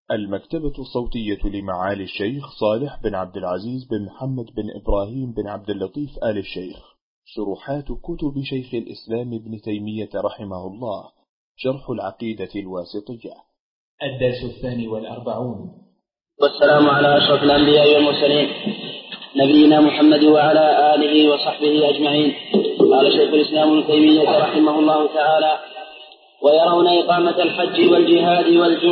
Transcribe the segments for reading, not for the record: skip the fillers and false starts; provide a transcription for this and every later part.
المكتبة الصوتية لمعالي الشيخ صالح بن عبد العزيز بن محمد بن إبراهيم بن عبد اللطيف آل الشيخ. شروحات كتب شيخ الإسلام ابن تيمية رحمه الله. شرح العقيدة الواسطية. الدرس 42. والسلام على أشرف الأنبياء والمرسلين نبينا محمد وعلى آله وصحبه أجمعين. قال شيخ الإسلام ابن تيمية رحمه الله تعالى: ويرون إقامة الحج والجهاد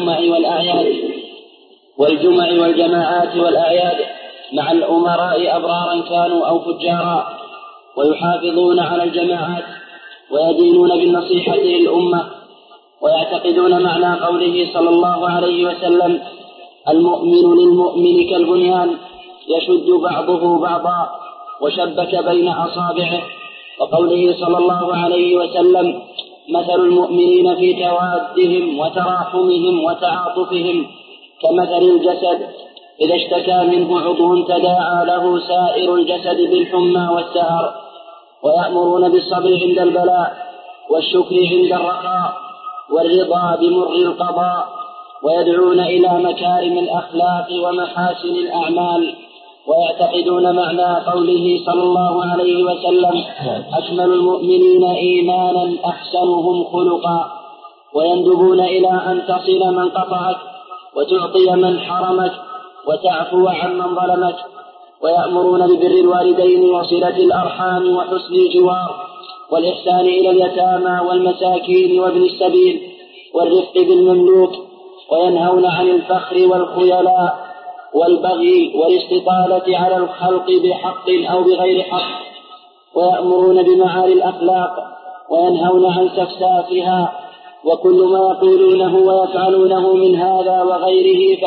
والجمع والجماعات والأعياد مع الأمراء أبرارا كانوا أو فجارا، ويحافظون على الجماعات ويدينون بالنصيحة للأمة، ويعتقدون معنى قوله صلى الله عليه وسلم: المؤمن للمؤمن كالبنيان يشد بعضه بعضا وشبك بين أصابعه، وقوله صلى الله عليه وسلم: مثل المؤمنين في توادهم وتراحمهم وتعاطفهم كمثل الجسد إذا اشتكى منه عضو تداعى له سائر الجسد بالحمى والسهر. ويأمرون بالصبر عند البلاء والشكر عند الرخاء والرضا بمر القضاء، ويدعون إلى مكارم الأخلاق ومحاسن الأعمال، ويعتقدون معنى قوله صلى الله عليه وسلم: أكمل المؤمنين إيمانا أحسنهم خلقا، ويندبون إلى أن تصل من قطعك وتعطي من حرمك وتعفو عن من ظلمك، ويأمرون ببر الوالدين وصلة الأرحام وحسن الجوار والإحسان إلى اليتامى والمساكين وابن السبيل والرفق بالمملوك، وينهون عن الفخر والخيلاء والبغي والاستطالة على الخلق بحق أو بغير حق، ويأمرون بمعالي الأخلاق وينهون عن سفسافها، وكل ما يقولونه ويفعلونه من هذا وغيره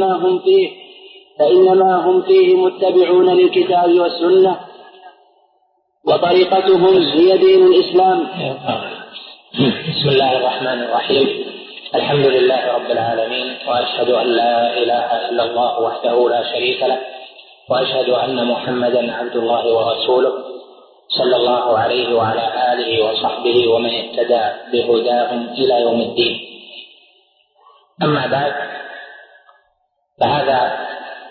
فإنما هم فيه متبعون للكتاب والسنة، وطريقتهم هي دين الإسلام. بسم الله الرحمن الرحيم. الحمد لله رب العالمين، وأشهد أن لا إله إلا الله وحده لا شريك له، وأشهد أن محمدا عبد الله ورسوله صلى الله عليه وعلى آله وصحبه ومن اهتدى بهداهم إلى يوم الدين. أما بعد، فهذا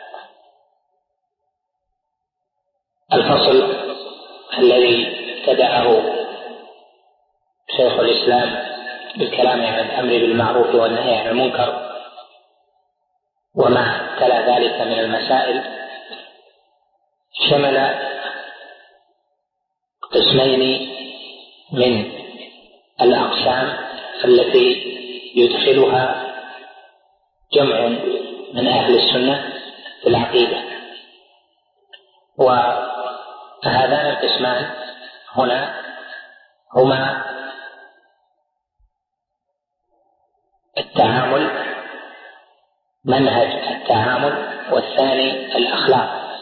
الفصل الذي ابتدأه شيخ الإسلام بالكلام عن الأمر بالمعروف والنهي عن المنكر وما تلا ذلك من المسائل، شمل قسمين من الأقسام التي يدخلها جمع من أهل السنة في العقيدة. وهذان القسمان هنا هما التعامل، منهج التعامل، والثاني الأخلاق،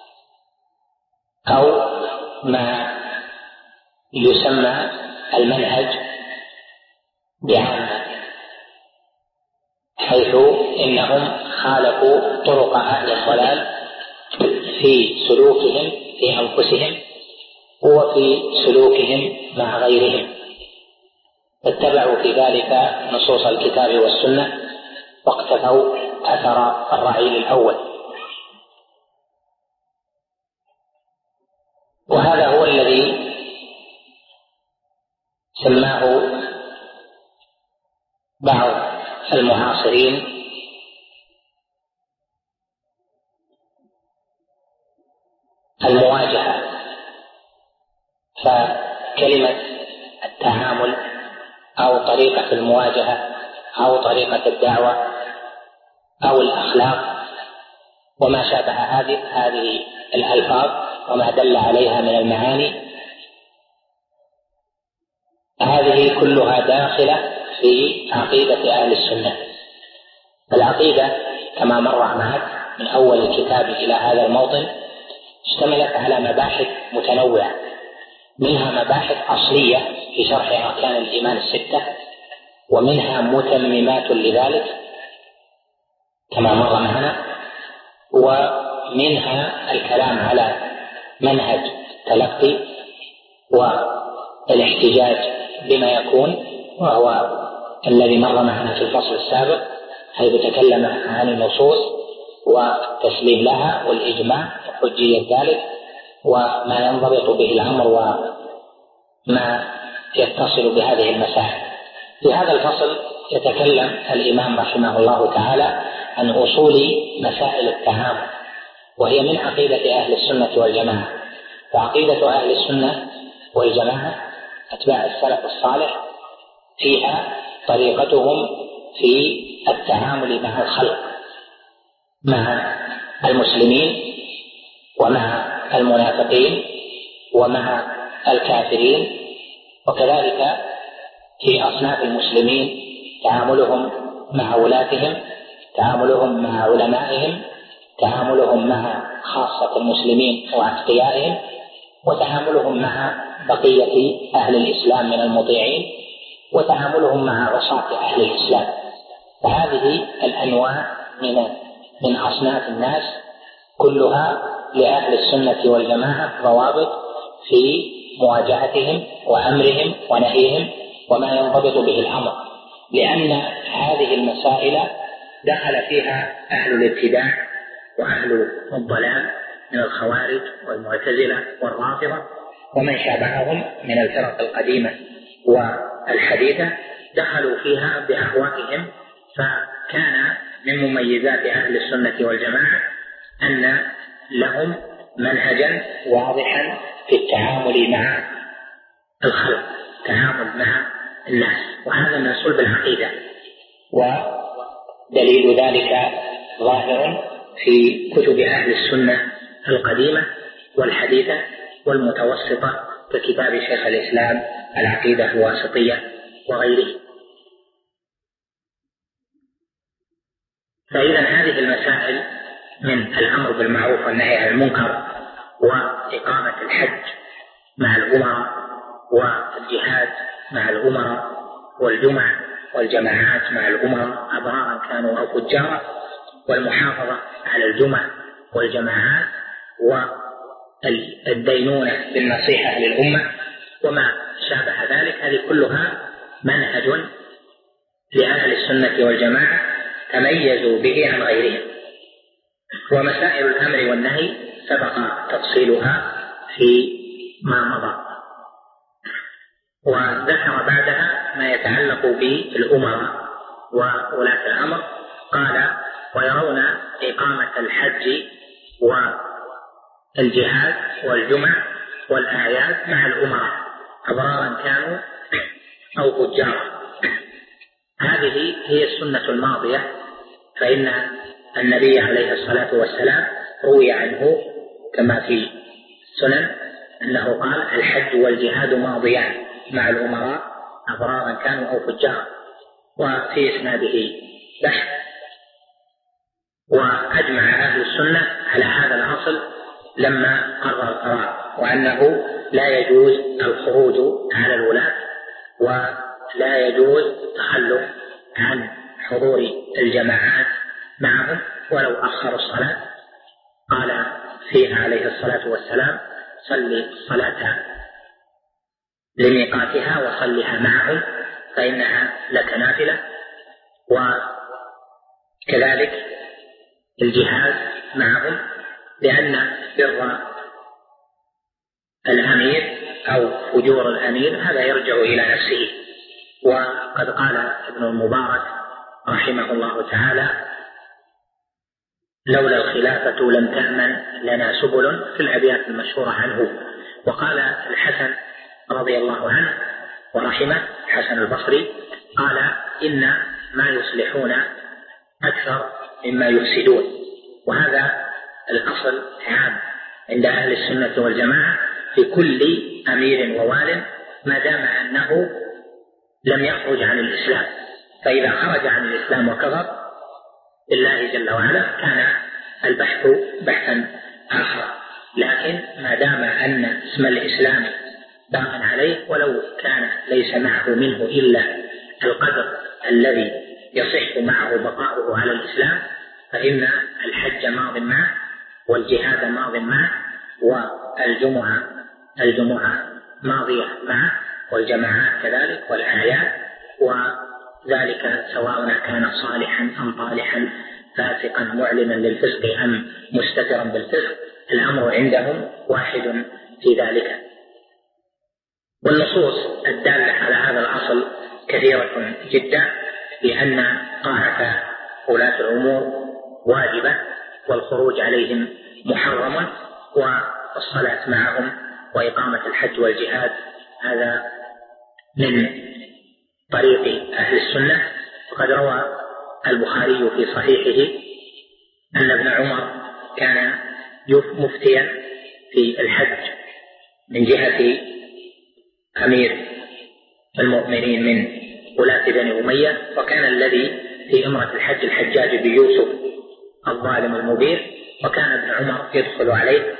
أو ما يسمى المنهج بعامة، حيث إنهم خالفوا طرق أهل الضلال في سلوكهم في أنفسهم وفي سلوكهم مع غيرهم، اتبعوا في ذلك نصوص الكتاب والسنة واقتفوا أثر الرعيل الأول. وهذا هو الذي سماه بعض المعاصرين المواجهة. فكلمة التعامل أو طريقة المواجهة أو طريقة الدعوة أو الأخلاق وما شابه هذه الألفاظ وما دل عليها من المعاني، هذه كلها داخلة في عقيدة أهل السنة. العقيدة كما مر معك من أول الكتاب إلى هذا الموطن اشتملت على مباحث متنوعة، منها مباحث أصلية في شرح أركان الإيمان الستة، ومنها متممات لذلك كما مر معنا، ومنها الكلام على منهج التلقي والاحتجاج بما يكون، وهو الذي مر معنا في الفصل السابق، حيث تكلم عن النصوص والتسليم لها والإجماع وحجية ذلك وما ينضبط به الأمر وما يتصل بهذه المسائل. في هذا الفصل يتكلم الإمام رحمه الله تعالى عن أصول مسائل التعامل، وهي من عقيدة أهل السنة والجماعة. وعقيدة أهل السنة والجماعة أتباع السلف الصالح فيها طريقتهم في التعامل مع الخلق، مع المسلمين ومع المنافقين ومع الكافرين، وكذلك في أصناف المسلمين تعاملهم مع ولاتهم، تعاملهم مع علمائهم، تعاملهم مع خاصة المسلمين وأتقيائهم، وتعاملهم مع بقية أهل الإسلام من المطيعين، وتعاملهم مع عصاة أهل الإسلام. فهذه الأنواع من أصناف الناس كلها لأهل السنة والجماعة ضوابط في مواجهتهم وأمرهم ونهيهم وما ينضبط به الأمر، لأن هذه المسائل دخل فيها أهل الابتداع وأهل الضلال من الخوارج والمعتزلة والرافضة ومن شابههم من الفرق القديمة والحديثة، دخلوا فيها بأهوائهم. فكان من مميزات أهل السنة والجماعة أن لهم منهجا واضحا في التعامل مع الخلق، التعامل مع الناس، وهذا من صلب العقيدة. ودليل ذلك ظاهر في كتب أهل السنة القديمة والحديثة والمتوسطة ككتاب شيخ الإسلام العقيدة الواسطية وغيره. فإذا هذه المسائل من الأمر بالمعروف والنهي عن المنكر وإقامة الحج مع الأمراء والجهاد مع الأمراء والجمع والجماعات مع الأمراء أبرارا كانوا أو فجارا، والمحافظة على الجمع والجماعات، والدينونة بالنصيحة للأمة وما شابه ذلك، هذه كلها منهج لأهل السنة والجماعة تميزوا به عن غيرهم. ومسائل الأمر والنهي سبق تفصيلها في ما مضى، وذكر بعدها ما يتعلق بالأمراء وولاة الأمر. قال: ويرون إقامة الحج والجهاد والجمع والأعياد مع الأمراء أبرارا كانوا أو فجارا. هذه هي السنة الماضية، فإن النبي عليه الصلاة والسلام روي عنه كما في السنن أنه قال: الحج والجهاد ماضيان مع الأمراء أبرارا كانوا أو فجارا. وفي إسناده بحث، وأجمع أهل السنة على هذا الأصل لما قرر القرار، وأنه لا يجوز الخروج على الولاة ولا يجوز التخلف عن حضور الجماعات معهم ولو أخروا الصلاة. قال فيها عليه الصلاة والسلام: صل الصلاة لميقاتها وصلها معهم فإنها لك نافلة. وكذلك الجهاد معهم، لأن بر الأمير أو فجور الأمير هذا يرجع إلى نفسه. وقد قال ابن المبارك رحمه الله تعالى: لولا الخلافة لم تأمن لنا سبل، في الأبيات المشهورة عنه. وقال الحسن رضي الله عنه ورحمه، حسن البصري، قال: إن ما يصلحون أكثر مما يفسدون. وهذا الأصل عام عند أهل السنة والجماعة في كل أمير ووال، ما دام أنه لم يخرج عن الإسلام. فإذا خرج عن الإسلام وكفر بالله جل وعلا كان البحث بحثا آخر، لكن ما دام أن اسم الإسلام باق عليه ولو كان ليس معه منه إلا القدر الذي يصح معه بقاؤه على الإسلام، فإن الحج ماض معه والجهاد ماض معه والجمعة ماضية معه والجماعات كذلك والأعياد ذلك سواء كان صالحا أم طالحا، فاسقا معلنا للفسق أم مستترا بالفسق، الأمر عندهم واحد في ذلك. والنصوص الدالة على هذا الأصل كثيرة جدا، لأن طاعة ولاة الأمور واجبة، والخروج عليهم محرم، والصلاة معهم وإقامة الحج والجهاد هذا من طريق أهل السنة. وقد روى البخاري في صحيحه أن ابن عمر كان مفتيا في الحج من جهة أمير المؤمنين من ولاة بني أمية، وكان الذي في إمرة الحج الحجاج بن يوسف الظالم المبير، وكان ابن عمر يدخل عليه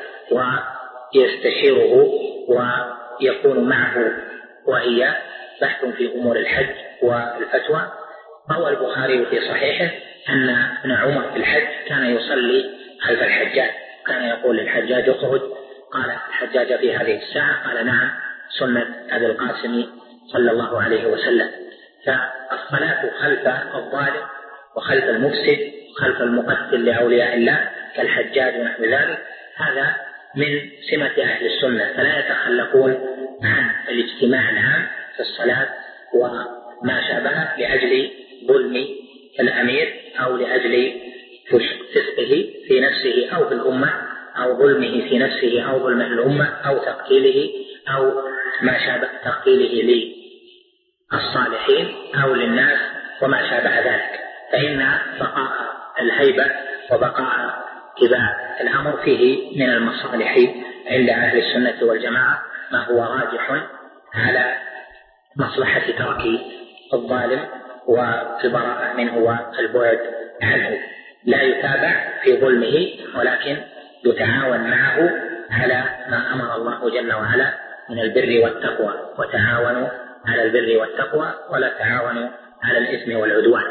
ويستشيره ويكون معه وإياه بحث في أمور الحج والفتوى. روى البخاري في صحيحه أن ابن عمر في الحج كان يصلي خلف الحجاج، كان يقول للحجاج اخرج، قال الحجاج في هذه الساعة؟ قال نعم، سنة أبي القاسم صلى الله عليه وسلم. فالصلاة خلف الظالم وخلف المفسد وخلف المقتل لأولياء الله كالحجاج ونحو ذلك، هذا من سمة أهل السنة، فلا يتخلفون عن الاجتماع العام في الصلاة وما شابه لأجل ظلم الأمير أو لأجل فسقه في نفسه أو في الأمة، أو ظلمه في نفسه أو ظلمه الأمة، أو تقتيله أو ما شابه تقتيله للصالحين أو للناس وما شابه ذلك. فإن بقاء الهيبة وبقاء كبار الأمر فيه من المصالح عند أهل السنة والجماعة ما هو راجح على مصلحة ترك الظالم والبراءة منه والبعد عنه، لا يتابع في ظلمه ولكن يتعاون معه على ما أمر الله جل وعلا من البر والتقوى، وتعاونوا على البر والتقوى ولا تعاونوا على الإثم والعدوان.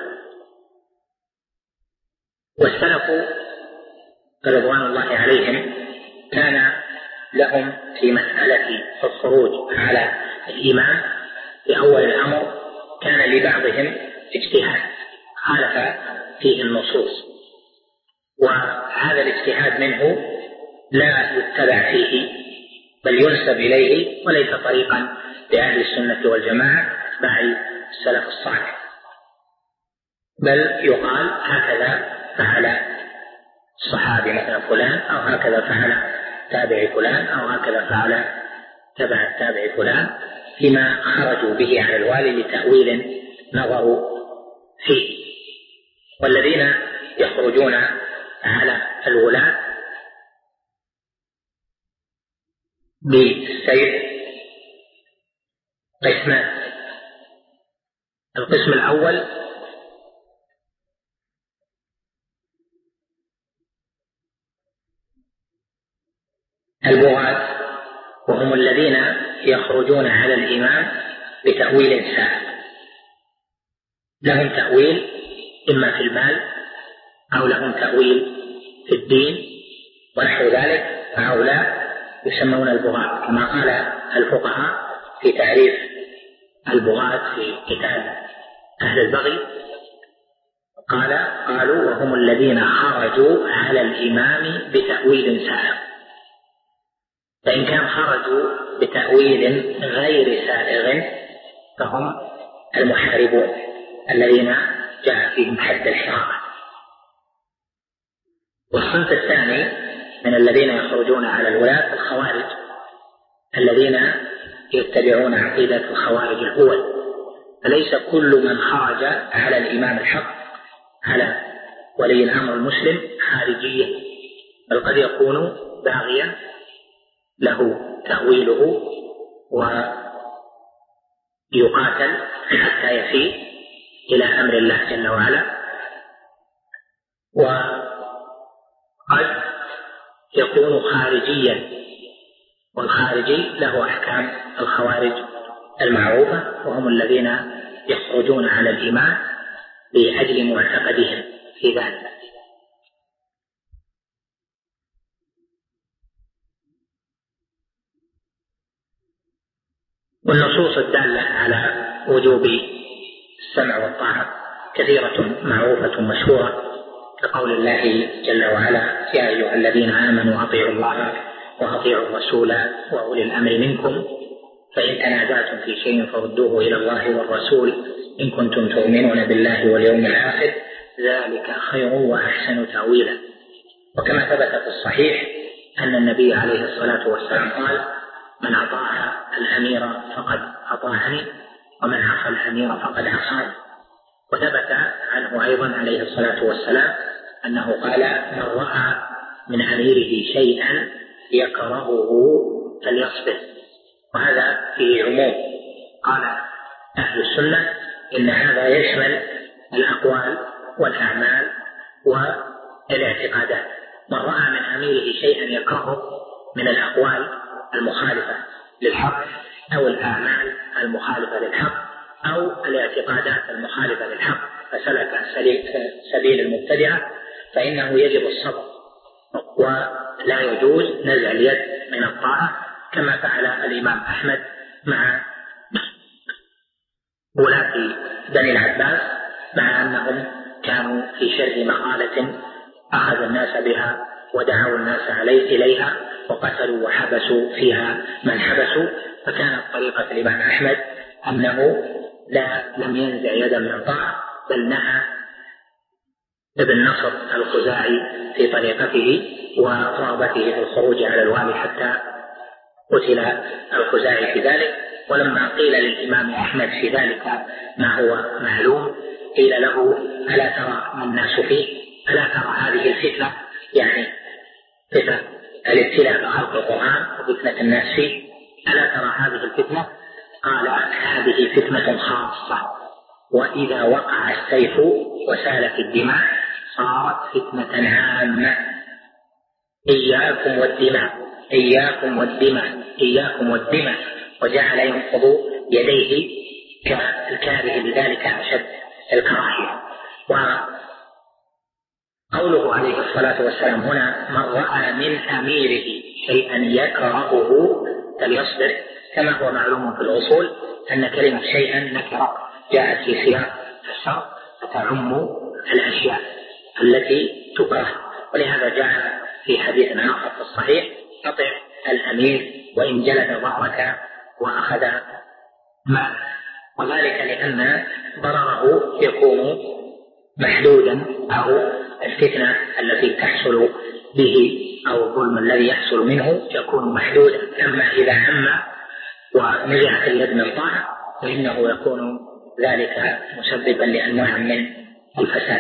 والسلف رضوان الله عليهم كان لهم في مسألة الخروج على الإمام في أول الأمر كان لبعضهم اجتهاد خالف فيه النصوص، وهذا الاجتهاد منه لا يتبع فيه بل ينسب إليه، وليس طريقا لأهل السنة والجماعة اتباع السلف الصالح، بل يقال هكذا فعل الصحابي مثلا فلان، أو هكذا فعل تابع فلان، أو هكذا فعل تبع التابع فلان، فيما خرجوا به على الوالي لتأويل نظروا فيه. والذين يخرجون على الولاة بالسيف قسمان: القسم الأول البغاة، وهم الذين يخرجون على الإمام بتأويل سائغ، لهم تأويل إما في المال أو لهم تأويل في الدين ونحو ذلك، فهؤلاء يسمون البغاة، كما قال الفقهاء في تعريف البغاة في كتاب أهل البغي، قالوا وهم الذين خرجوا على الإمام بتأويل سائغ. فإن كان خرجوا بتأويل غير سائغ فهم المحاربون الذين جاء فيهم حد الحرابة. والصنف الثاني من الذين يخرجون على الولاة الخوارج، الذين يتبعون عقيدة الخوارج الأول، فليس كل من خرج على الإمام الحق على ولي الأمر المسلم خارجيا، بل قد يكون باغيا له تأويله ويقاتل حتى يفيء إلى أمر الله جل وعلا، وقد يكون خارجيا، والخارجي له أحكام الخوارج المعروفة، وهم الذين يخرجون على الإمام لأجل معتقدهم في ذلك. والنصوص الدالة على وجوب السمع والطاعة كثيرة معروفة مشهورة، كقول الله جل وعلا: يا أيها الذين آمنوا أطيعوا الله وأطيعوا الرسول وأولي الأمر منكم فإن تنازعتم في شيء فردوه إلى الله والرسول إن كنتم تؤمنون بالله واليوم الآخر ذلك خير وأحسن تأويلا. وكما ثبت في الصحيح أن النبي عليه الصلاة والسلام قال: من أطاع الأمير فقد أطاعني ومن عصى الأمير فقد عصاني. وثبت عنه أيضا عليه الصلاة والسلام أنه قال: من رأى من أميره شيئا يكرهه فليصبر. وهذا فيه عموم. قال أهل السنة إن هذا يشمل الأقوال والأعمال والاعتقادات. من رأى من أميره شيئا يكرهه من الأقوال المخالفة للحق أو الأعمال المخالفة للحق أو الاعتقادات المخالفة للحق فسلك سبيل المبتدعة فإنه يجب الصبر، ولا يجوز نزع اليد من الطاعة كما فعل الإمام أحمد مع ولاة بني العباس، مع أنهم كانوا في شر مقالة أخذ الناس بها ودعوا الناس إليها وقتلوا وحبسوا فيها من حبسوا. فكانت طريقة الإمام أحمد أنه لم ينزع يدا من الطاعة، بل نهى ابن نصر الخزاعي في طريقته ورغبته في الخروج على الوالي حتى قتل الخزاعي في ذلك. ولما قيل للإمام أحمد في ذلك ما هو معلوم قيل له: ألا ترى ما الناس فيه؟ ألا ترى هذه الفتنة، يعني فتنة الابتلاء بخلق القرآن وفتنة الناس فيه، ألا ترى هذه الفتنة؟ قال: هذه فتنة خاصة، وإذا وقع السيف وسالت الدماء صارت فتنة عامة. إياكم والدماء إياكم والدماء إياكم والدماء. وجعل ينفض يديه كالكاره لذلك أشد الكراهية. وقوله عليه الصلاة والسلام هنا: من رأى من أميره شيئا يكرهه فليصبر، كما هو معلوم في الأصول أن كلمة شيئا نكرة جاءت في سياق الشرط فتعم الأشياء التي تكره. ولهذا جاء في حديث آخر في الصحيح: أطع الأمير وإن جلد ظهرك وأخذ مالك. وذلك لأن ضرره يكون محدودا، أو الفتنة التي تحصل به أو الظلم الذي يحصل منه يكون محدودا. أما إذا عم ونزعت اليد من طاعة فإنه يكون ذلك مسببا لأنواع من الفساد.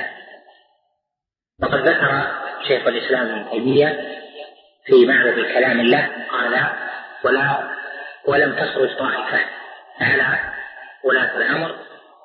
وقد ذكر شيخ الإسلام ابن تيمية في معرض كلام الله قال: ولم تخرج طائفة على ولاة الأمر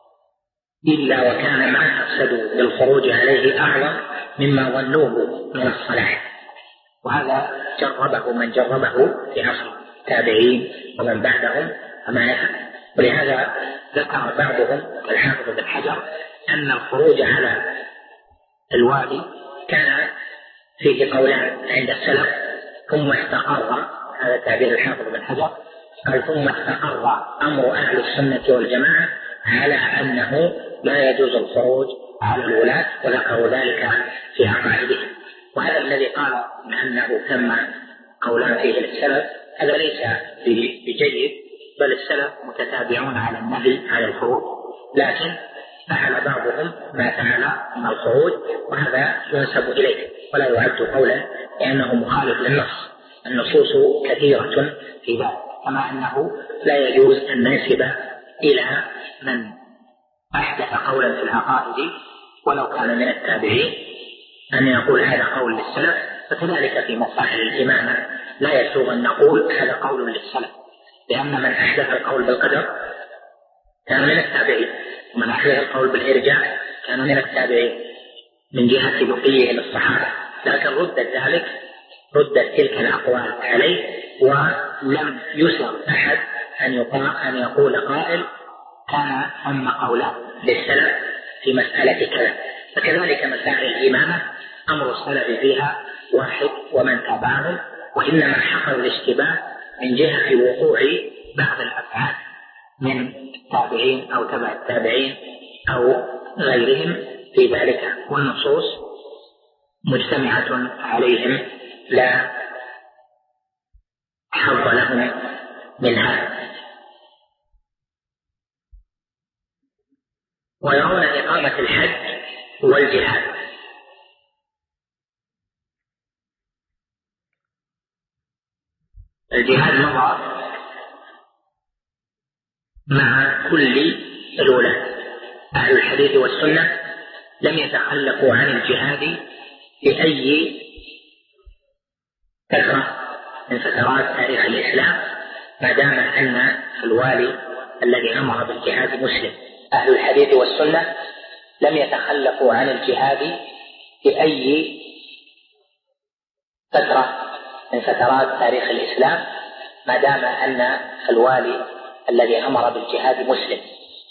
إلا وكان ما أفسدوا بالخروج عليه أعظم مما ظنوه من الصلاح. وهذا جربه من جربه في عصر التابعين ومن بعدهم فما نفع. ولهذا ذكر بعضهم الحافظ بن حجر أن الخروج على الوالي كان فيه قولان عند السلف ثم استقر، هذا تعبير الحافظ بن حجر، قال: ثم استقر أمر أهل السنة والجماعة على أنه لا يجوز الخروج على الولاة، وذكروا ذلك في عقائدهم. وهذا الذي قال أنه ثم قولان فيه للسلف هذا ليس بجيد، بل السلف متتابعون على النهي عن الخروج، لكن فعل بعضهم ما فعل من الخروج، وهذا ينسب إليه ولا يعد قولا لأنه مخالف للنص. النصوص كثيرة في ذلك، كما أنه لا يجوز أن ننسب إلى من أحدث قولا في العقائد ولو كان من التابعين أن يقول هذا قول للسلف. فكذلك في مسائل الإمامة لا يسوغ أن نقول هذا قول للسلف، لأن من أحدث القول بالقدر كان من التابعين، ومن أحدث القول بالإرجاء كان من التابعين من جهة بقيه للصحابة، لكن ردت تلك الأقوال عليه، ولم يسر أحد أن يقول قائل كان ثم قولا للسلف في مسألة كذا. فكذلك مسائل الإمامة أمر السلف فيها واحد ومن تابعهم، وإنما حصل الاشتباه من جهة وقوع بعض الأفعال من التابعين أو تبع التابعين أو غيرهم في ذلك، والنصوص مجتمعة عليهم لا حظ لهم منها. ويرون إقامة الحج والجهاد. الجهاد مضى مع كل الولاة. أهل الحديث والسنة لم يتخلفوا عن الجهاد في أي فترة من فترات تاريخ الإسلام ما دام أن الوالي الذي أمر بالجهاد مسلم. أهل الحديث والسنة لم يتخلفوا عن الجهاد في أي فترة من فترات تاريخ الإسلام ما دام أن الوالي الذي أمر بالجهاد مسلم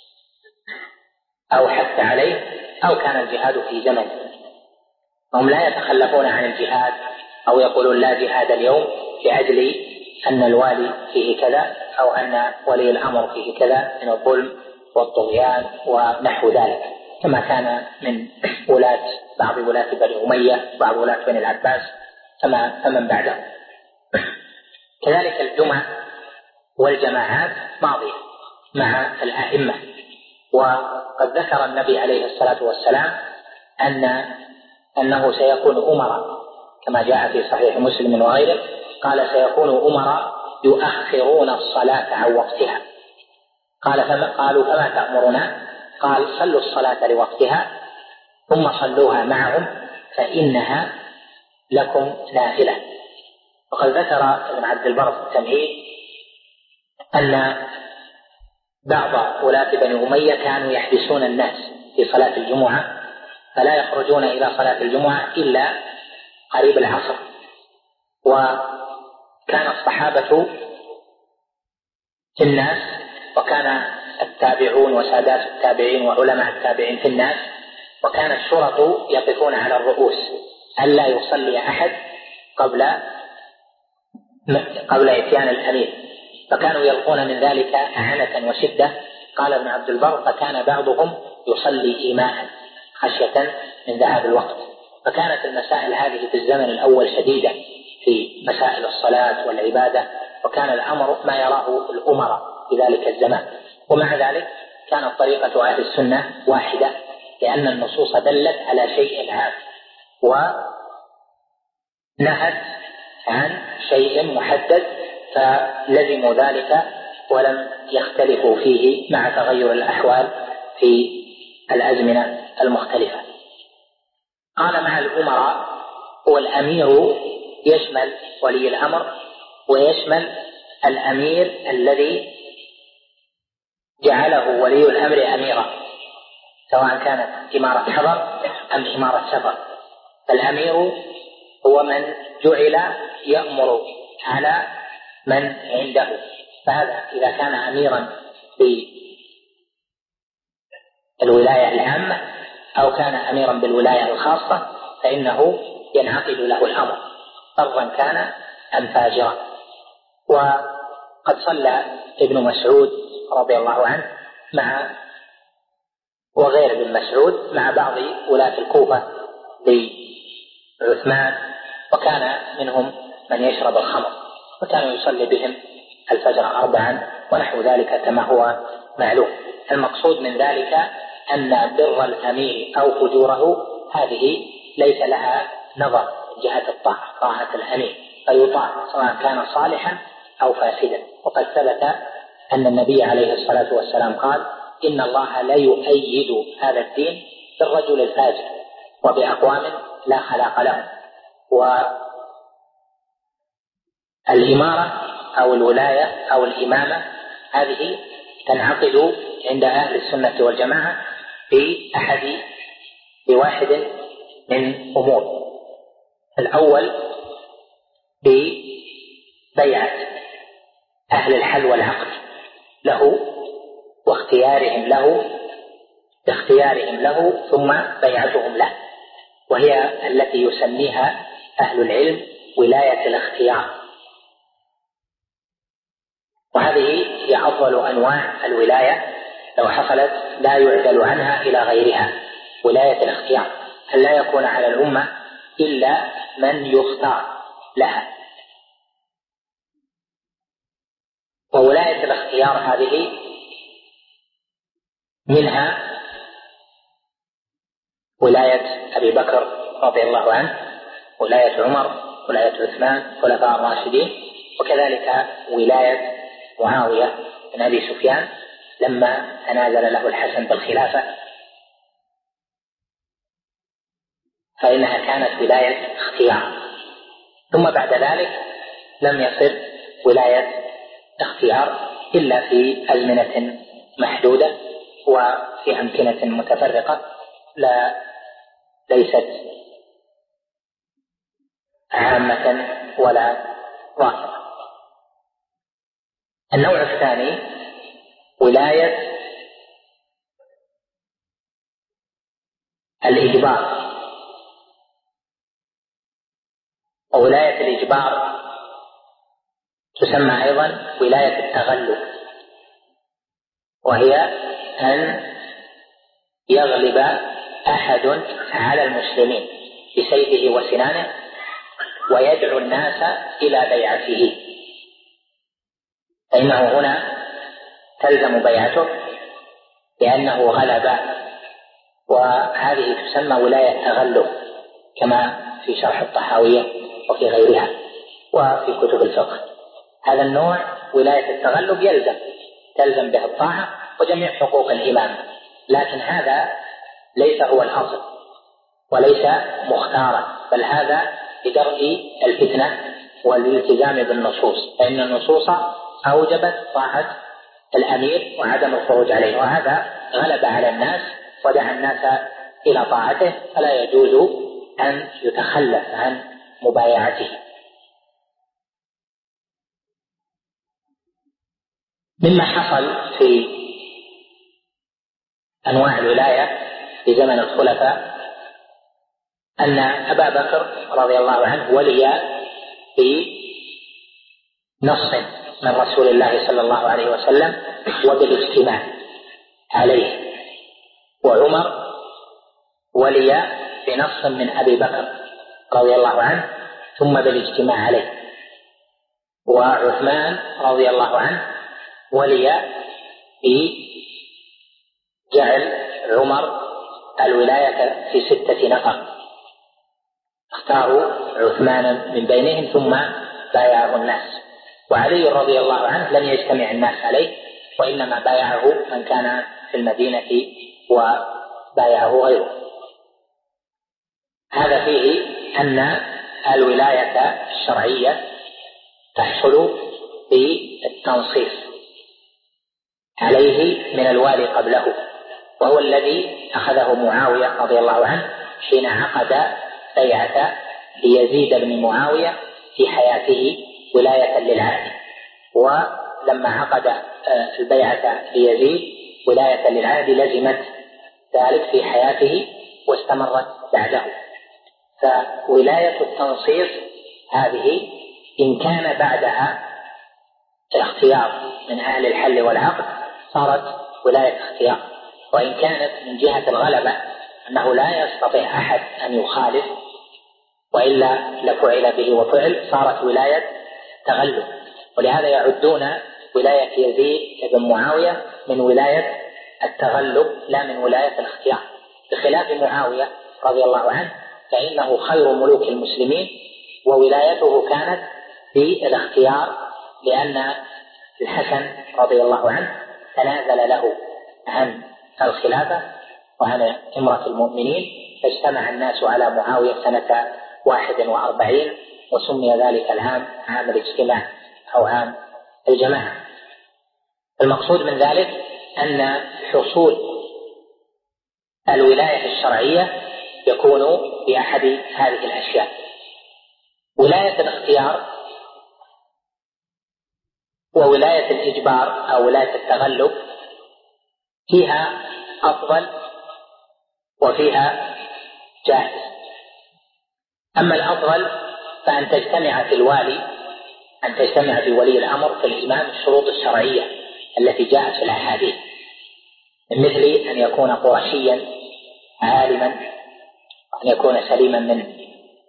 أو حث عليه أو كان الجهاد في زمن. هم لا يتخلفون عن الجهاد أو يقولون لا جهاد اليوم لأجل أن الوالي فيه كذا أو أن ولي الأمر فيه كذا من الظلم والطغيان ونحو ذلك، كما كان من بعض ولاة بني أمية وبعض ولاة بني العباس فمن بعدهم. كذلك الجمع والجماعات ماضية مع الأئمة. وقد ذكر النبي عليه الصلاة والسلام أنه سيكون أمراء كما جاء في صحيح مسلم وغيره، قال سيكون أمراء يؤخرون الصلاة عن وقتها. قالوا فما تأمرنا؟ قال صلوا الصلاة لوقتها ثم صلوها معهم فإنها لكم نافلة. وقد ذكر ابن عبد البر في التمهيد أن بعض ولاة بني أمية كانوا يحبسون الناس في صلاة الجمعة فلا يخرجون إلى صلاة الجمعة إلا قريب العصر. وكان الصحابة في الناس وكان التابعون وسادات التابعين وعلماء التابعين في الناس، وكان الشرط يقفون على الرؤوس ألا يصلي أحد قبل إتيان الأمير، فكانوا يلقون من ذلك أعنة وشدة. قال ابن عبد البر فكان بعضهم يصلي إيماء خشية من ذهاب الوقت. فكانت المسائل هذه في الزمن الأول شديدة في مسائل الصلاة والعبادة، وكان الأمر ما يراه الأمراء في ذلك الزمان. ومع ذلك كانت طريقة أهل السنة واحدة، لأن النصوص دلت على شيء عام ونهت عن شيء محدد فلزموا ذلك ولم يختلفوا فيه مع تغير الأحوال في الأزمنة المختلفة. قال مع الأمراء، والأمير يشمل ولي الأمر ويشمل الأمير الذي جعله ولي الأمر أميرا، سواء كانت إمارة حضر أم إمارة سفر. الأمير هو من جعل يأمر على من عنده، فهذا إذا كان أميرا بالولاية العامة أو كان أميرا بالولاية الخاصة فإنه ينعقد له الأمر فرضا كان أم فاجرا. وقد صلى ابن مسعود رضي الله عنه وغير ابن مسعود مع بعض ولاة الكوفة بعثمان، وكان منهم من يشرب الخمر، وكان يصلي بهم الفجر 4 ونحو ذلك كما هو معلوم. المقصود من ذلك أن بر الأمير أو فجوره هذه ليس لها نظر من جهة الطاعة، طاعة الأمير فيطاع سواء كان صالحا أو فاسدا. وقد ثبت أن النبي عليه الصلاة والسلام قال إن الله لا يؤيد هذا الدين بالرجل الفاجر وبأقوام لا خلاق لهم. والإمارة أو الولاية أو الإمامة هذه تنعقد عند أهل السنة والجماعة بواحد من أمور. الأول ببيعة أهل الحل والعقد له باختيارهم له ثم بيعتهم له، وهي التي يسميها أهل العلم ولاية الاختيار. وهذه هي أفضل أنواع الولاية لو حصلت لا يعدل عنها إلى غيرها، ولاية الاختيار، أن لا يكون على الأمة إلا من يختار لها. وولاية الاختيار هذه منها ولاية أبي بكر رضي الله عنه، ولاية عمر، ولاية عثمان خلفاء الراشدين، وكذلك ولاية معاوية بن أبي سفيان لما تنازل له الحسن بالخلافة، فإنها كانت ولاية اختيار. ثم بعد ذلك لم يصل ولاية اختيار إلا في أزمنة محدودة وفي أمكنة متفرقة ليست عامة ولا ظاهرة. النوع الثاني ولاية الإجبار. وولاية الإجبار تسمى أيضا ولاية التغلب، وهي أن يغلب أحد على المسلمين بسيفه وسنانه ويدعو الناس إلى بيعته، فإنه هنا تلزم بيعته لأنه غلب، وهذه تسمى ولاية تغلب كما في شرح الطحاوية وفي غيرها وفي كتب الفقه. هذا النوع ولاية التغلب تلزم به الطاعة وجميع حقوق الإمام، لكن هذا ليس هو الأصل وليس مختارا، بل هذا لدرء الفتنة والالتزام بالنصوص، فإن النصوص أوجبت طاعة الأمير وعدم الخروج عليه، وهذا غلب على الناس ودعا الناس إلى طاعته، فلا يجوز أن يتخلف عن مبايعته. مما حصل في أنواع الولاية في زمن الخلفاء أن أبا بكر رضي الله عنه ولي بنص من رسول الله صلى الله عليه وسلم وبالاجتماع عليه، وعمر ولي بنص من أبي بكر رضي الله عنه ثم بالاجتماع عليه، وعثمان رضي الله عنه ولي بجعل عمر الولاية في 6 نفر، اختاروا عثمان من بينهم ثم بايعه الناس، وعلي رضي الله عنه لم يجتمع الناس عليه، وإنما بايعه من كان في المدينة وبايعه غيره. هذا فيه أن الولاية الشرعية تحصل بالتنصيص عليه من الوالي قبله، وهو الذي أخذه معاوية رضي الله عنه حين عقد بيعة ليزيد بن معاوية في حياته ولاية للعهد، ولما عقد البيعة ليزيد ولاية للعهد لزمت ذلك في حياته واستمرت بعده. فولاية التنصيص هذه إن كان بعدها اختيار من أهل الحل والعقد صارت ولاية اختيار، وإن كانت من جهة الغلبة أنه لا يستطيع أحد أن يخالف وإلا لفعل به وفعل صارت ولاية تغلب. ولهذا يعدون ولاية يزيد بن معاوية من ولاية التغلب لا من ولاية الاختيار، بخلاف معاوية رضي الله عنه فإنه خير ملوك المسلمين وولايته كانت في الاختيار، لأن الحسن رضي الله عنه تنازل له عن الخلافة وعن إمرة المؤمنين، فاجتمع الناس على معاوية سنة 41 وسمي ذلك العام عام الاجتماع أو عام الجماعة. المقصود من ذلك أن حصول الولاية الشرعية يكون بأحد هذه الأشياء. ولاية الاختيار وولاية الإجبار أو ولاية التغلب فيها أفضل وفيها جائز. أما الأفضل فأن تجتمع في الوالي، أن تجتمع في ولي الأمر في الإمام الشروط الشرعية التي جاءت في الأحاديث، من مثل أن يكون قرشيا عالما، وأن يكون سليما من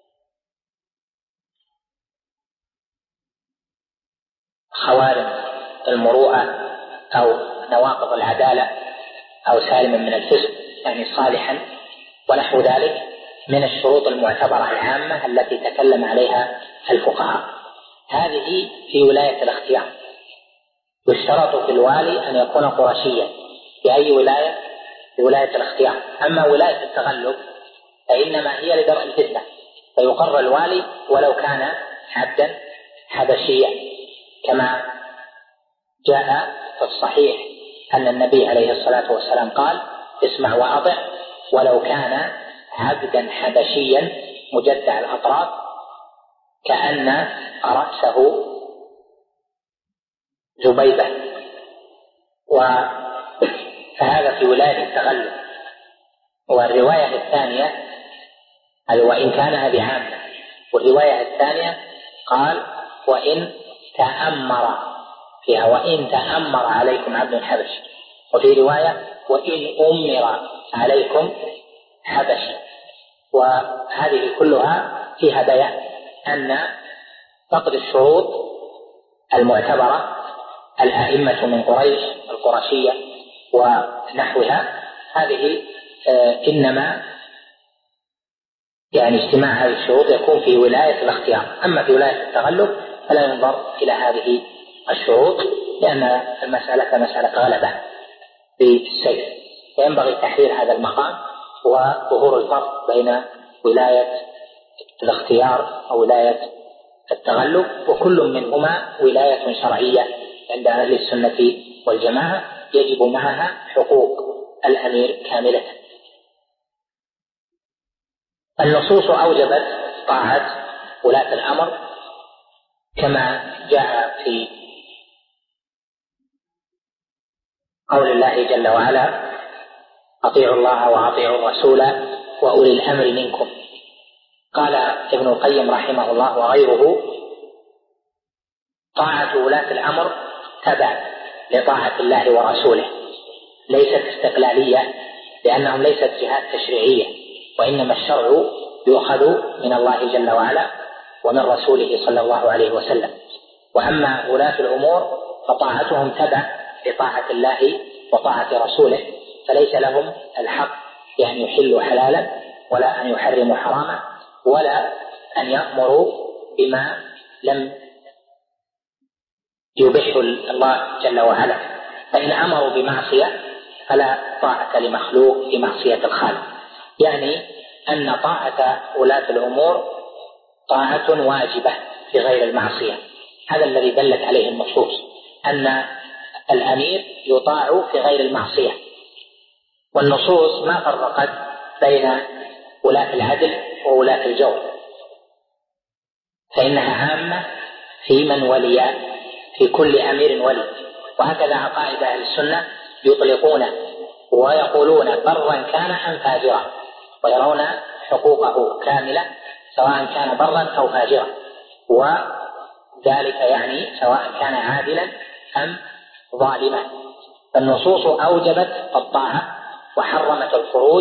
خوارم المروءة أو نواقض العدالة، أو سالما من الفسق يعني صالحا، ونحو ذلك من الشروط المعتبرة العامة التي تكلم عليها الفقهاء. هذه في ولاية الاختيار. يشترط في الوالي أن يكون قرشيا. في أي ولاية؟ في ولاية الاختيار. أما ولاية التغلب فإنما هي لدرء الفتنة، فيقر الوالي ولو كان عبدا حبشيا، كما جاء في الصحيح أن النبي عليه الصلاة والسلام قال: اسمع وأطع ولو كان عبدا حبشيا مجدع الأطراف كأن رأسه زبيبة. فهذا في ولاية التغلب. والرواية الثانية وإن كان هذه عامة، والرواية الثانية قال: وإن تأمر فيها وإن تأمر عليكم عبد حبشي، وفي رواية وإن أمر عليكم حبشي. وهذه كلها فيها بيان أن فقد الشروط المعتبرة الأئمة من قريش القرشية ونحوها هذه إنما يعني اجتماع هذه الشروط يكون في ولاية الاختيار. أما في ولاية التغلب فلا ينظر إلى هذه الشروط، لأن المسألة مسألة غلبة بالسيف، فينبغي تحرير هذا المقام وظهور الفرق بين ولاية الاختيار أو ولاية التغلب، وكل منهما ولاية شرعية عند أهل السنة والجماعة يجب معها حقوق الأمير كاملة. النصوص أوجبت طاعة ولاة الأمر كما جاء في قول الله جل وعلا: أطيعوا الله وأطيعوا الرسول وأولي الأمر منكم. قال ابن القيم رحمه الله وغيره: طاعة ولاة الأمر تبع لطاعة الله ورسوله، ليست استقلالية، لأنهم ليست جهات تشريعية، وإنما الشرع يؤخذ من الله جل وعلا ومن رسوله صلى الله عليه وسلم. وأما ولاة الأمور فطاعتهم تبع لطاعة الله وطاعة رسوله، فليس لهم الحق بأن يحلوا حلالا ولا أن يحرموا حراما ولا أن يأمروا بما لم يبحه الله جل وعلا. فإن أمروا بمعصية فلا طاعة لمخلوق في معصية الخالق. يعني أن طاعة ولاة الأمور طاعة واجبة في غير المعصية. هذا الذي دلت عليه النصوص، أن الأمير يطاع في غير المعصية. والنصوص ما فرقت بين ولاة العدل وولاة الجور، فإنها عامة في من ولي، في كل أمير ولي. وهكذا عقائد أهل السنة يطلقون ويقولون برا كان أم فاجرا، ويرون حقوقه كاملة سواء كان برا أو فاجرا، وذلك يعني سواء كان عادلا أم ظالما. فالنصوص أوجبت الطاعة وحرمت الخروج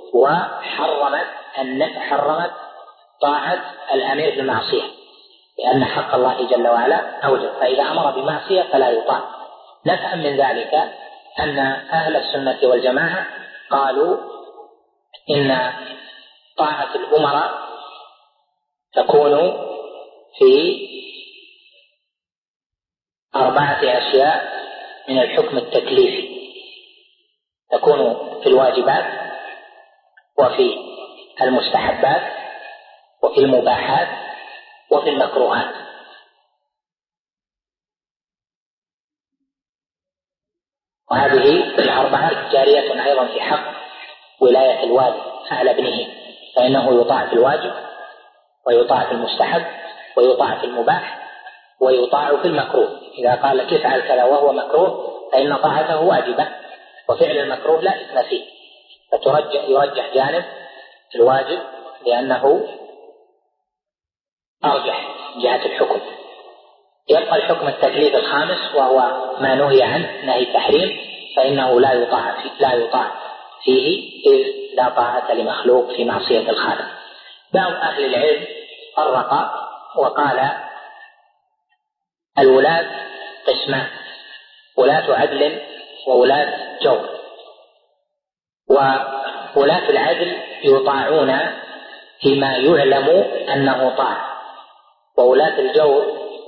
وحرمت طاعة الأمير بالمعصية، لأن حق الله جل وعلا أوجب، فإذا أمر بمعصية فلا يطاع. نفهم من ذلك أن أهل السنة والجماعة قالوا إن طاعة الأمراء تكون في 4 أشياء من الحكم التكليفي، تكون في الواجبات وفي المستحبات وفي المباحات وفي المكروهات. وهذه 4 جارية أيضا في حق ولاية الوالي على ابنه، فإنه يطاع في الواجب ويطاع في المستحب ويطاع في المباح ويطاع في المكروه. إذا قال لك افعل كذا وهو مكروه فإن طاعته واجبة، وفعل المكروه لا إثم فيه، يرجح جانب الواجب لأنه أرجح جهة الحكم. يبقى الحكم التكليف الخامس وهو ما نهي عنه نهي التحريم، فإنه لا يطاع فيه، إذ لا طاعة لمخلوق في معصية الخالق. بعض أهل العلم فرق وقال الولاة قسمان: ولاة عدل وولاة جور. وولاة العدل يطاعون فيما يعلم أنه طاعة، وولاة الجور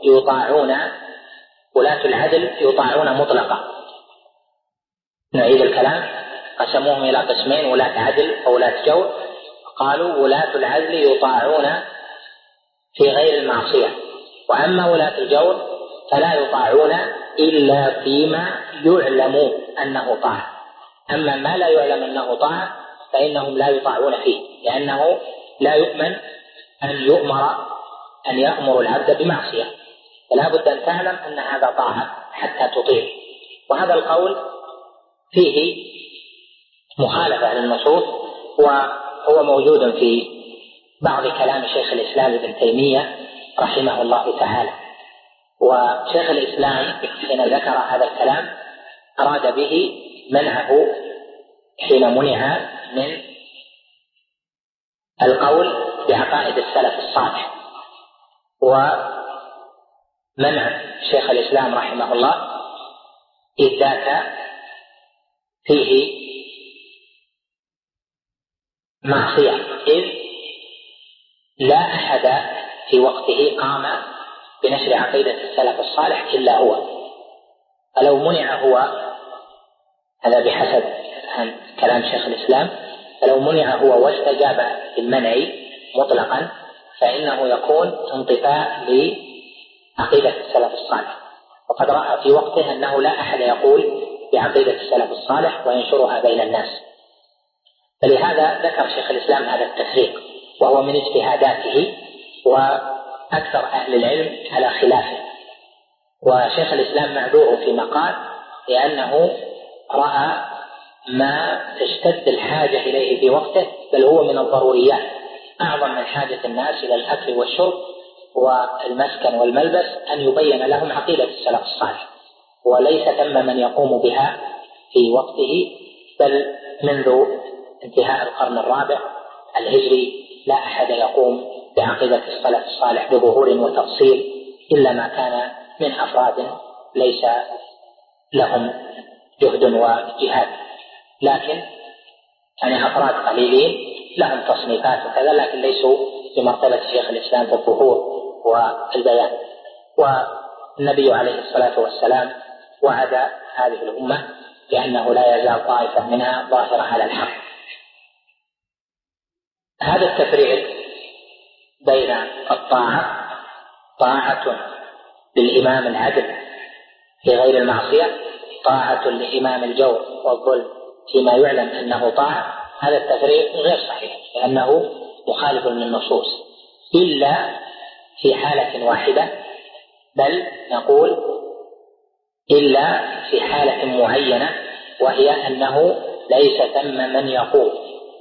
ولاة العدل يطاعون مطلقا. نعيد الكلام: قسموهم إلى قسمين: ولاة عدل وولاة جور. قالوا ولاة العدل يطاعون في غير المعصية، وأما ولاة الجور فلا يطاعون إلا فيما يعلم أنه طاعة. أما ما لا يعلم أنه طاعة فإنهم لا يطاعون فيه، لأنه لا يؤمن أن يأمر العبد بمعصية، فلا بد أن تعلم أن هذا طاعة حتى تطيع. وهذا القول فيه مخالفة للنصوص، وهو موجود في بعض كلام شيخ الإسلام ابن تيمية رحمه الله تعالى. وشيخ الإسلام حين ذكر هذا الكلام أراد به منعه حين منع من القول بعقائد السلف الصالح. ومنع شيخ الإسلام رحمه الله إذ ذاك فيه معصية، إذ لا أحد في وقته قام بنشر عقيدة السلف الصالح إلا هو. فلو منع هو، هذا بحسب كلام شيخ الإسلام، فلو منع هو واستجاب بالمنع مطلقا فإنه يكون انطفاء لعقيدة السلف الصالح. وقد رأى في وقته أنه لا أحد يقول بعقيدة السلف الصالح وينشرها بين الناس، فلهذا ذكر شيخ الإسلام هذا التفريق، وهو من اجتهاداته وأكثر أهل العلم على خلافه. وشيخ الإسلام معذور فيما قال، لأنه رأى ما تشتد الحاجة إليه في وقته، بل هو من الضروريات، أعظم من حاجة الناس إلى الأكل والشرب والمسكن والملبس أن يبين لهم عقيدة السلف الصالح، وليس ثم من يقوم بها في وقته، بل منذ انتهاء القرن الرابع الهجري لا أحد يقوم بعقيدة السلف الصالح بظهور وتفصيل إلا ما كان من أفراد ليس لهم جهد وجهاد، لكن يعني أفراد قليلين لهم تصنيفات وكذا، لكن ليسوا بمرتبة شيخ الإسلام بالظهور والبيان. والنبي عليه الصلاة والسلام وعد هذه الأمة بأنه لا يزال طائفة منها ظاهرة على الحق. هذا التفريق بين الطاعة: طاعة للإمام العدل في غير المعصية، طاعة لإمام الجور والظلم فيما يعلم أنه طاعة، هذا التفريق غير صحيح، لأنه مخالف للنصوص إلا في حالة واحدة، بل نقول إلا في حالة معينة، وهي أنه ليس ثم من يقوم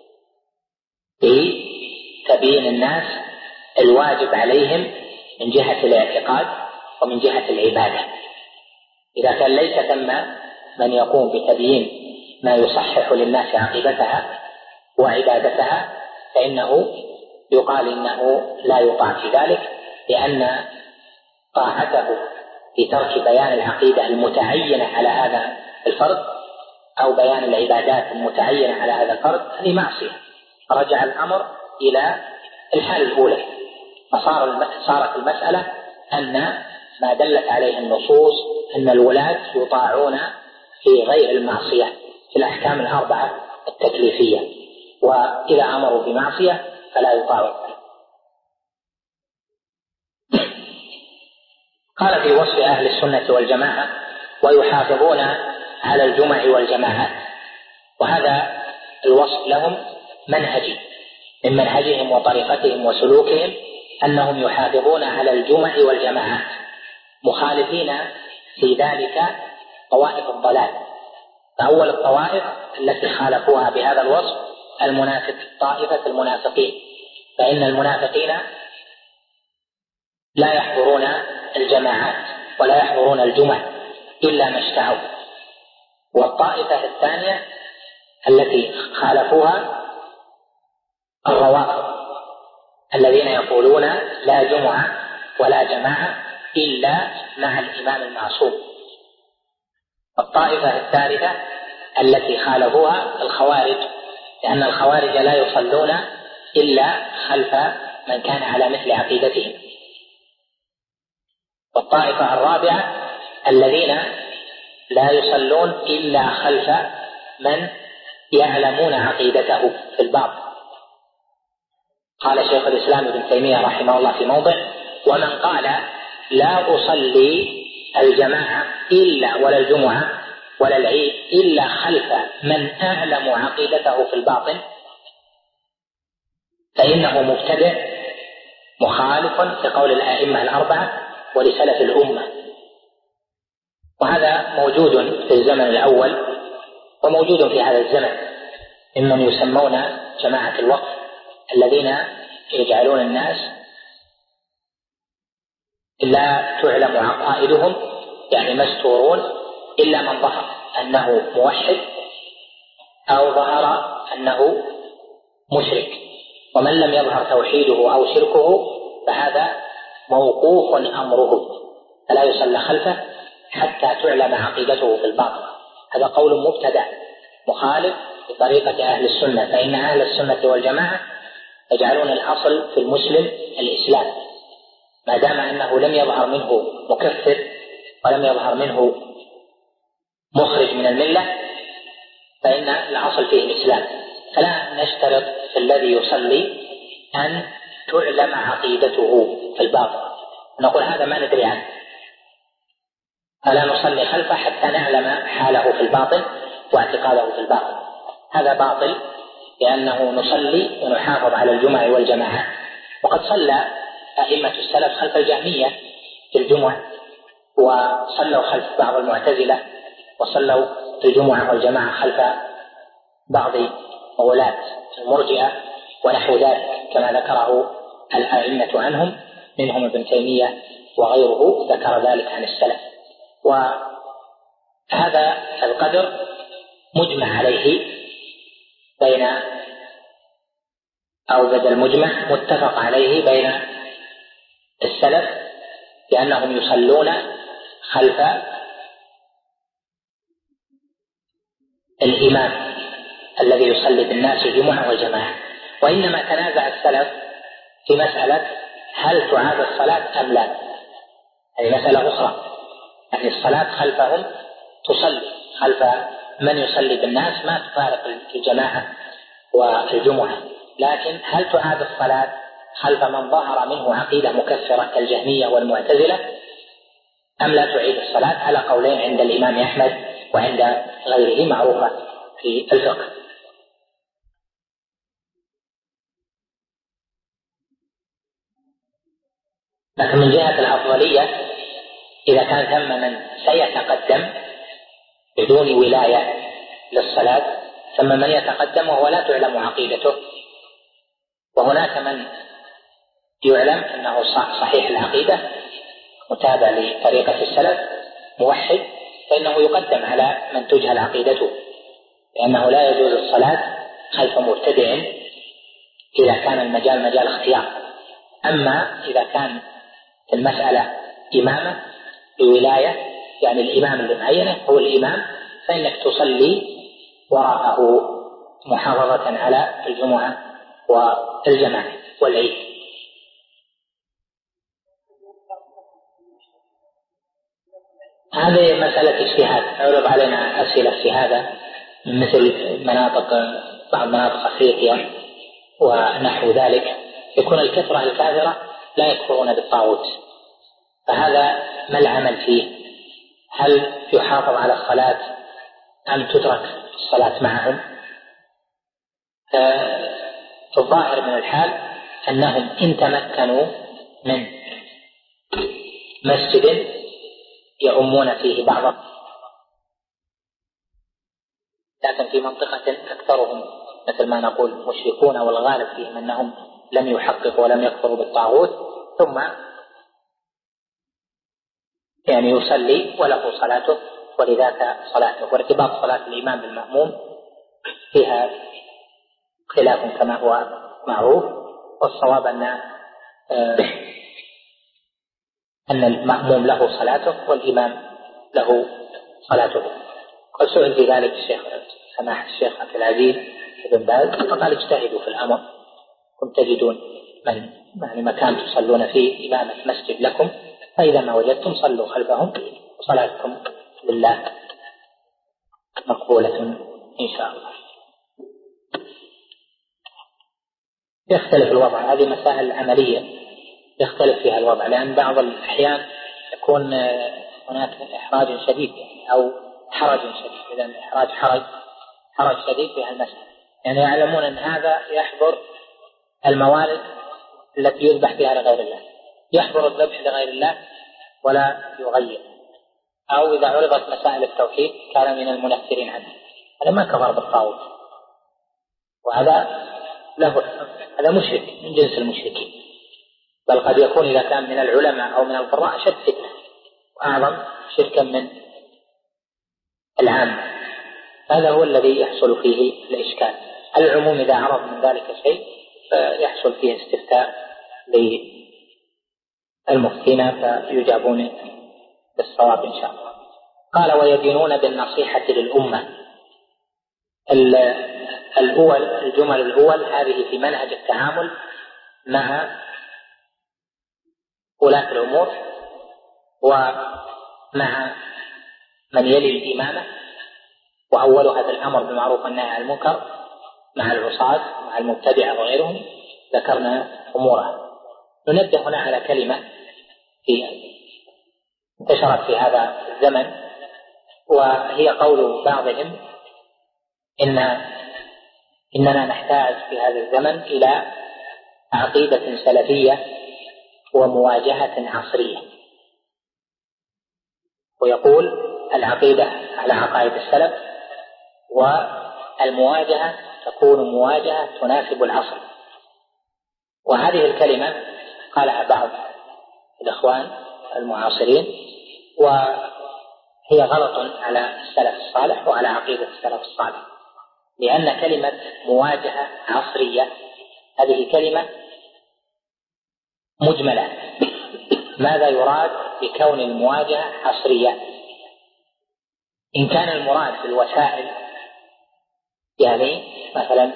بتبيين الناس الواجب عليهم من جهة الاعتقاد ومن جهة العبادة. إذا كان ليس ثم من يقوم بتبيين ما يصحح للناس عقيدتها وعبادتها فإنه يقال إنه لا يطاع في ذلك، لأن طاعته في ترك بيان العقيدة المتعينة على هذا الفرد أو بيان العبادات المتعينة على هذا الفرد هذه معصية. رجع الأمر إلى الحالة الأولى، فصارت المسألة أن ما دلت عليه النصوص أن الولاة يطاعون في غير المعصية في الأحكام الأربعة التكليفية، وإذا أمروا بمعصية فلا يطاعون. قال في وصف أهل السنة والجماعة: ويحافظون على الجمع والجماعات. وهذا الوصف لهم منهجي، من منهجهم وطريقتهم وسلوكهم أنهم يحافظون على الجمع والجماعات، مخالفين في ذلك طوائف الضلال. فأول الطوائف التي خالفوها بهذا الوصف طائفة المنافقين، فإن المنافقين لا يحضرون الجماعات ولا يحضرون الجمع إلا ما اشتهوا، والطائفة الثانية التي خالفوها الروافض الذين يقولون لا جمعة ولا جماعة إلا مع الإمام المعصوم. الطائفة الثالثة التي خالفوها الخوارج، لأن الخوارج لا يصلون إلا خلف من كان على مثل عقيدتهم. والطائفة الرابعة الذين لا يصلون إلا خلف من يعلمون عقيدته في الباطن. قال شيخ الإسلام ابن تيمية رحمه الله في موضع: ومن قال لا أصلي الجماعة إلا ولا الجمعة ولا العيد إلا خلف من أعلم عقيدته في الباطن فإنه مبتدع مخالف لقول الأئمة الأربعة ولسلف الأمة. وهذا موجود في الزمن الأول وموجود في هذا الزمن ممن يسمون جماعة الوقف، الذين يجعلون الناس لا تعلم عقائدهم، يعني مستورون، إلا من ظهر أنه موحد أو ظهر أنه مشرك، ومن لم يظهر توحيده أو شركه فهذا موقوف أمره فلا يصلى خلفه حتى تعلم عقيدته في الباطن. هذا قول مبتدع مخالف لطريقة أهل السنة، فإن أهل السنة والجماعة يجعلون الأصل في المسلم الإسلام، ما دام أنه لم يظهر منه مكفر ولم يظهر منه مخرج من الملة فإن الأصل فيه الإسلام. فلا نشترط في الذي يصلي أن تعلم عقيدته في الباطن، نقول هذا ما ندري عنه فلا نصلي خلفه حتى نعلم حاله في الباطن واعتقاده في الباطن. هذا باطل، لأنه نصلي ونحافظ على الجمع والجماعات. وقد صلى أئمة السلف خلف الجهمية في الجمع، وصلوا خلف بعض المعتزلة، وصلوا في الجمعة والجماعة خلف بعض ولاة المرجئة ونحو ذلك كما ذكره الأئمة عنهم، منهم ابن تيمية وغيره ذكر ذلك عن السلف. وهذا القدر مجمع عليه بين أو بدل مجمع متفق عليه بين السلف، لأنهم يصلون خلف الإمام الذي يصلي بالناس الجمعة والجماعة. وإنما تنازع السلف في مسألة هل تعاد الصلاة أم لا، هذه مسألة أخرى، يعني الصلاة خلفهم تصلي خلف من يصلي بالناس ما تفارق الجماعة والجمعة، لكن هل تعاد الصلاة خلف من ظهر منه عقيدة مكفرة كالجهمية والمعتزلة أم لا تعيد الصلاة؟ على قولين عند الإمام أحمد وعند غيره معروفة في الفقه. لكن من جهة الأفضلية إذا كان ثم من سيتقدم بدون ولاية للصلاة، ثم من يتقدم وهو لا تعلم عقيدته، وهناك من يعلم أنه صحيح العقيدة متابع لطريقة السلف موحد، فإنه يقدم على من تجهل عقيدته، لأنه لا يجوز الصلاة خلف مبتدع إذا كان المجال مجال اختيار. أما إذا كان المسألة إمامة بولاية، يعني الإمام اللي معينه هو الإمام، فإنك تصلي وراءه محافظة على الجمعة والجماعة والعيد. هذه مسألة اجتهاد، عرض علينا أسئلة في هذا مثل بعض مناطق أفريقيا ونحو ذلك، يكون الكثرة الكافرة لا يكفرون بالطاغوت، فهذا ما العمل فيه؟ هل يحافظ على الصلاة أم تترك الصلاة معهم؟ الظاهر من الحال أنهم إن تمكنوا من مسجد يؤمون فيه بعضهم، لكن في منطقة أكثرهم مثل ما نقول مشركون والغالب فيهم أنهم لم يحققوا ولم يكفروا بالطاغوت، ثم يعني يصلي وله صلاته ولذاك صلاته. وارتباط صلاة الإمام بالمأموم فيها خلاف كما هو معروف، والصواب أن المأموم له صلاته والإمام له صلاته. قد سئل في ذلك سماحة الشيخ عبد العزيز بن باز فقال اجتهدوا في الأمر، كنتم تجدون مكان تصلون فيه إمامة مسجد لكم، فإذا ما وجدتم صلوا خلفهم وصلاتكم لله مقبولة إن شاء الله. يختلف الوضع، هذه مسائل عملية يختلف فيها الوضع، لأن بعض الأحيان يكون هناك إحراج شديد أو حرج شديد. إذا الإحراج حرج شديد في المسألة، يعني يعلمون أن هذا يحضر الموالد التي يذبح فيها لغير الله، يحضر الذبح لغير الله ولا يغير، أو إذا عرضت مسائل التوحيد كان من المنفرين عنه، هذا ما كفر بالطاغوت، وهذا هذا مشرك من جنس المشركين، بل قد يكون إذا كان من العلماء أو من القراء أشد فتنة وأعظم شركا من العامة. هذا هو الذي يحصل فيه الإشكال. العموم إذا عرض من ذلك شيء فيحصل فيه استفتاء للمفتين فيجابون بالصواب إن شاء الله. قال ويدينون بالنصيحة للأمة. الجمل الأول هذه في منهج التعامل مع ولاة الأمور ومع من يلي الإمامة، وأول هذا الأمر بالمعروف والنهي عن المنكر مع العصاة مع المبتدعة وغيرهم، ذكرنا أمورها. ننبه هنا على كلمة انتشرت في هذا الزمن، وهي قول بعضهم إننا نحتاج في هذا الزمن إلى عقيدة سلفية ومواجهة عصرية. ويقول العقيدة على عقائد السلف، والمواجهة تكون مواجهة تناسب العصر. وهذه الكلمة قالها بعض الإخوان المعاصرين، وهي غلط على السلف الصالح وعلى عقيدة السلف الصالح، لأن كلمة مواجهة عصرية هذه كلمة مجملة. ماذا يراد بكون المواجهة عصرية؟ إن كان المراد بالوسائل، يعني مثلا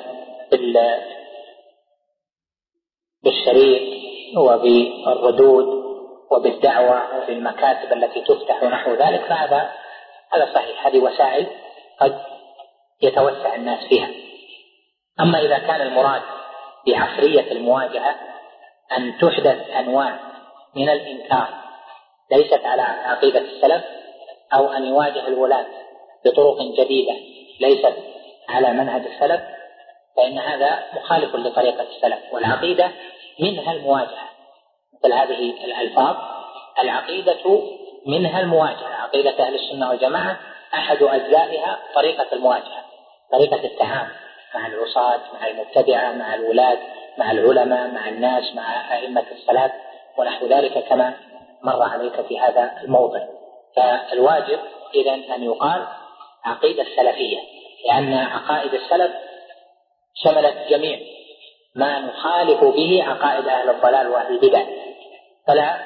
بالشريط وبالردود وبالدعوة وبالمكاتب التي تفتح ونحو ذلك، فهذا صحيح، هذه وسائل قد يتوسع الناس فيها. أما إذا كان المراد بعصرية المواجهة أن تحدث أنواع من الإنكار ليست على عقيدة السلف، أو أن يواجه الولاة بطرق جديدة ليست على منهج السلف، فإن هذا مخالف لطريقة السلف. والعقيدة منها المواجهة، مثل هذه الألفاظ العقيدة منها المواجهة. عقيدة أهل السنة والجماعة أحد أجزائها طريقة المواجهة، طريقة التعامل مع العصاة مع المبتدعة مع الولاة مع العلماء مع الناس مع أئمة الصلاة ونحو ذلك كما مر عليك في هذا الموضع. فالواجب إذن أن يقال عقيدة سلفية، لأن عقائد السلف شملت جميع ما نخالف به عقائد أهل الضلال وأهل البدع، فلا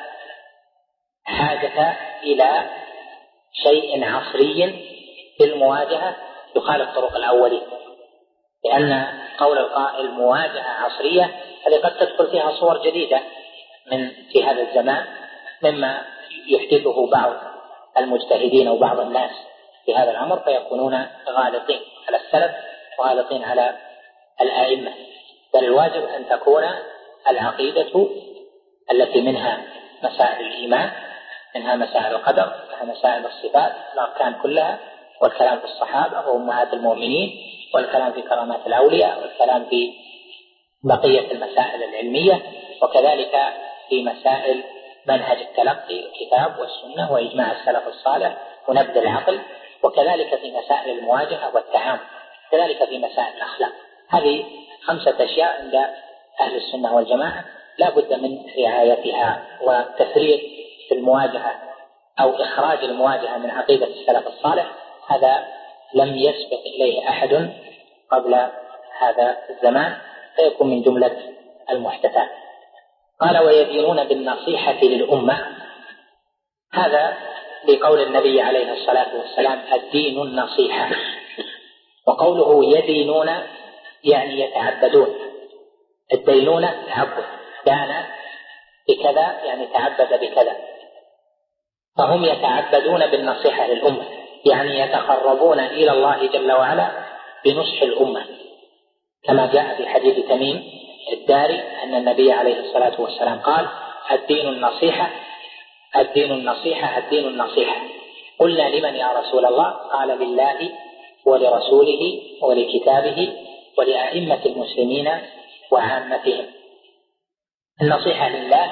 حاجة إلى شيء عصري في المواجهة يخالف طرق الأولين، لأن قول القائل مواجهة عصرية هذه قد تدخل فيها صور جديدة في هذا الزمان مما يحدثه بعض المجتهدين وبعض الناس في هذا الأمر، فيكونون غالطين على السلف وغالطين على الآئمة. بل الواجب أن تكون العقيدة التي منها مسائل الإيمان، منها مسائل القدر، منها مسائل الصفات الأركان كلها، والكلام في الصحابة وأمهات المؤمنين، والكلام في كرامات الأولياء، والكلام في بقية المسائل العلمية، وكذلك في مسائل منهج التلقي الكتاب والسنة وإجماع السلف الصالح ونبذ العقل، وكذلك في مسائل المواجهة والتعامل، كذلك في مسائل الأخلاق. هذه 5 أشياء عند أهل السنة والجماعة لا بد من رعايتها، وتفريط في المواجهة أو إخراج المواجهة من عقيدة السلف الصالح، هذا لم يسبق إليه أحد قبل هذا الزمان، فيكون من جملة المحدثات. قال ويدينون بالنصيحة للأمة، هذا بقول النبي عليه الصلاة والسلام الدين النصيحة. وقوله يدينون يعني يتعبدون، الدينونة تعبد، دان بكذا يعني تعبد بكذا، فهم يتعبدون بالنصيحة للأمة، يعني يتقربون إلى الله جل وعلا بنصح الأمة، كما جاء في حديث تميم الداري أن النبي عليه الصلاة والسلام قال الدين النصيحة الدين النصيحة الدين النصيحة. قلنا لمن يا رسول الله؟ قال لله ولرسوله ولكتابه ولأئمة المسلمين وعامتهم. النصيحة لله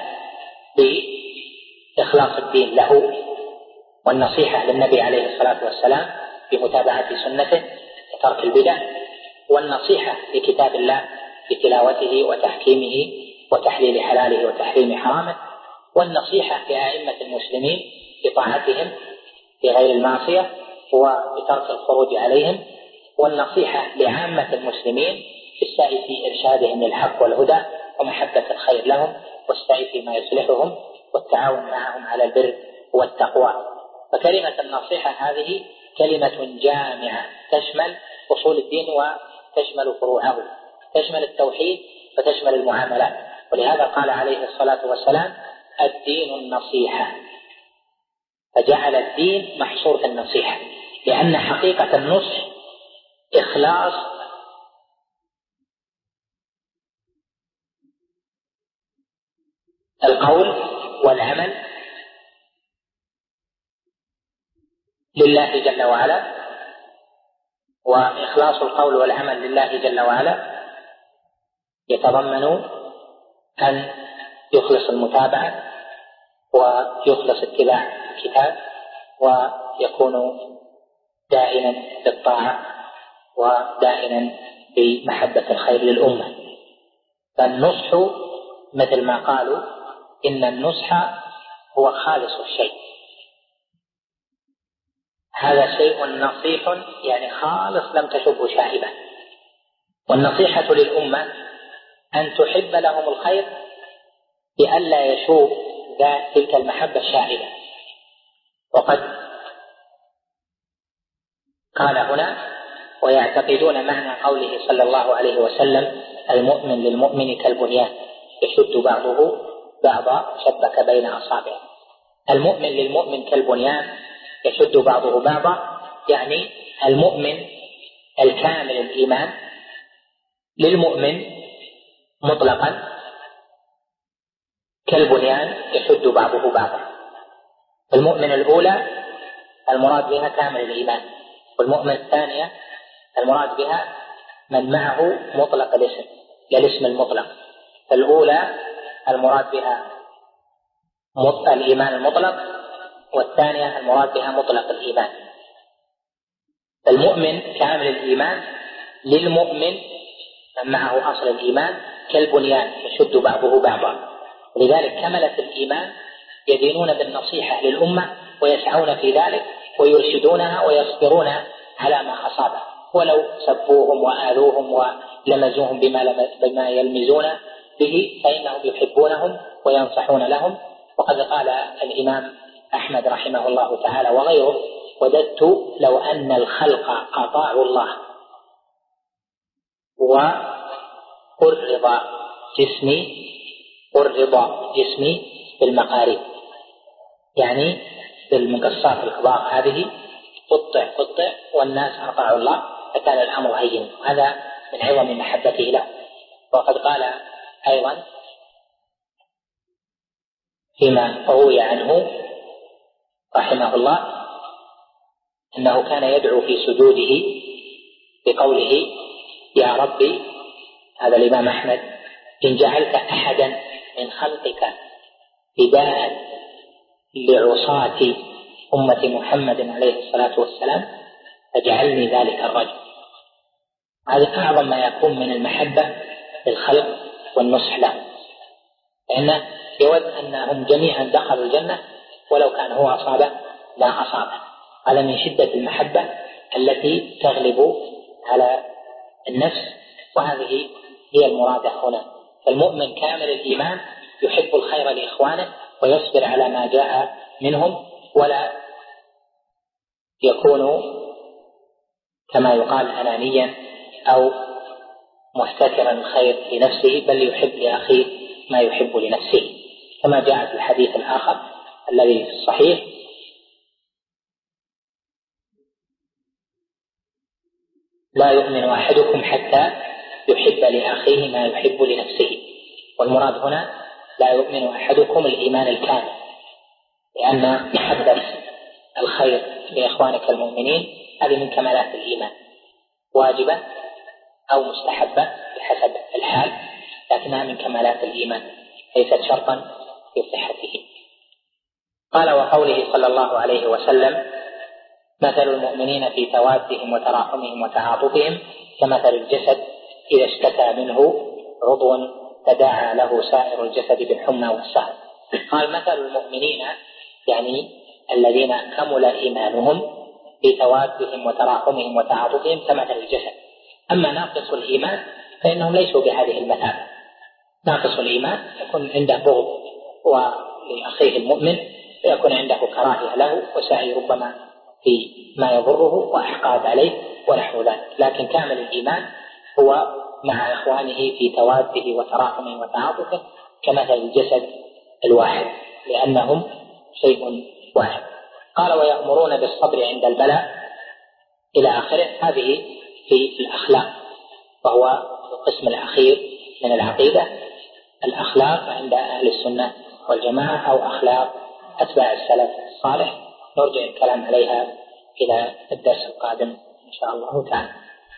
بإخلاص الدين له، والنصيحة للنبي عليه الصلاة والسلام بمتابعة سنته وترك البدع، والنصيحة لكتاب الله بتلاوته وتحكيمه وتحليل حلاله وتحريم حرامه، والنصيحة لأئمة المسلمين بطاعتهم بغير المعصية وبترك الخروج عليهم، والنصيحة لعامة المسلمين بالسعي في إرشادهم للحق والهدى ومحبة الخير لهم والسعي فيما يصلحهم والتعاون معهم على البر والتقوى. فكلمة النصيحة هذه كلمة جامعة تشمل أصول الدين وتشمل فروعه، تشمل التوحيد وتشمل المعاملات، ولهذا قال عليه الصلاة والسلام الدين النصيحة، فجعل الدين محصور في النصيحة، لأن حقيقة النصح إخلاص القول والعمل لله جل وعلا، وإخلاص القول والعمل لله جل وعلا يتضمن أن يخلص المتابعة ويخلص اتباع الكتاب ويكون دائما بالطاعة ودائما بمحبة الخير للأمة. فالنصح مثل ما قالوا إن النصح هو خالص الشيء، هذا شيء نصيح يعني خالص لم تشب شائبة. والنصيحة للأمة أن تحب لهم الخير بألا يشوب تلك المحبة الشائبة. وقد قال هنا ويعتقدون معنى قوله صلى الله عليه وسلم المؤمن للمؤمن كالبنيان يشد بعضه بعضا شبك بين أصابعه. المؤمن للمؤمن كالبنيان يشد بعضه بعضا، يعني المؤمن الكامل الإيمان للمؤمن مطلقا كالبنيان يشد بعضه بعضا. المؤمن الأولى المراد بها كامل الإيمان، والمؤمن الثانية المراد بها من معه مطلق الاسم للاسم المطلق. الأولى المراد بها الإيمان المطلق، والثانية المراد بها مطلق الإيمان. المؤمن كامل الإيمان للمؤمن من معه أصل الإيمان كالبنيان يشد بعضه بعضا، ولذلك كملة الإيمان يدينون بالنصيحة للأمة ويسعون في ذلك ويرشدونها ويصبرون على ما أصابه، ولو سبوهم وآذوهم ولمزوهم بما يلمزون به فإنهم يحبونهم وينصحون لهم. وقد قال الإمام أحمد رحمه الله تعالى وغيره وددت لو أن الخلق أطاعوا الله وقرض جسمي بالمقاريب، يعني بالمقصات الكبار هذه قطع والناس أطاعوا الله فكان الأمر هين. هذا من عظم محبته له. وقد قال أيضا فيما روي عنه رحمه الله أنه كان يدعو في سجوده بقوله يا ربي، هذا الإمام أحمد، إن جعلت أحدا من خلقك فداء لعصاة أمة محمد عليه الصلاة والسلام فاجعلني ذلك الرجل. هذا أعظم ما يكون من المحبة للخلق والنصح له، لأنه يود أنهم جميعا دخلوا الجنة ولو كان هو أصابه لا أصابه. هذا من شدة المحبة التي تغلب على النفس، وهذه هي المرادة هنا. فالمؤمن كامل الإيمان يحب الخير لإخوانه ويصبر على ما جاء منهم، ولا يكون كما يقال أنانيا أو محتكرا الخير لنفسه، بل يحب لأخيه ما يحب لنفسه، كما جاء في الحديث الآخر الذي في الصحيح: لا يؤمن أحدكم حتى يحب لأخيه ما يحب لنفسه. والمراد هنا لا يؤمن أحدكم الإيمان الكامل، لأن محبة الخير لإخوانك المؤمنين هذه من كمالات الإيمان، واجبة أو مستحبة بحسب الحال، لكنها من كمالات الإيمان ليست شرطا في صحته. قال: وقوله صلى الله عليه وسلم: مثل المؤمنين في توادهم وتراحمهم وتعاطفهم كمثل الجسد إذا اشتكى منه عضو تداعى له سائر الجسد بالحمى والسهر. قال: مثل المؤمنين يعني الذين كمل إيمانهم في توادهم وتراحمهم وتعاطفهم كمثل الجسد. أما ناقص الإيمان فإنهم ليسوا بهذه المثابة. ناقص الإيمان يكون عنده بغض ولأخيه المؤمن، ويكون عنده كراهية له وسعي ربما في ما يضره وأحقاد عليه ونحو ذلك. لكن كامل الإيمان هو مع إخوانه في تواده وتراحمه وتعاطفه كمثل الجسد الواحد، لأنهم شيء واحد. قال: ويأمرون بالصبر عند البلاء إلى آخره. هذه في الأخلاق، وهو القسم الأخير من العقيدة، الأخلاق عند أهل السنة والجماعة أو أخلاق أتباع السلف الصالح. نرجع الكلام عليها إلى الدرس القادم إن شاء الله تعالى.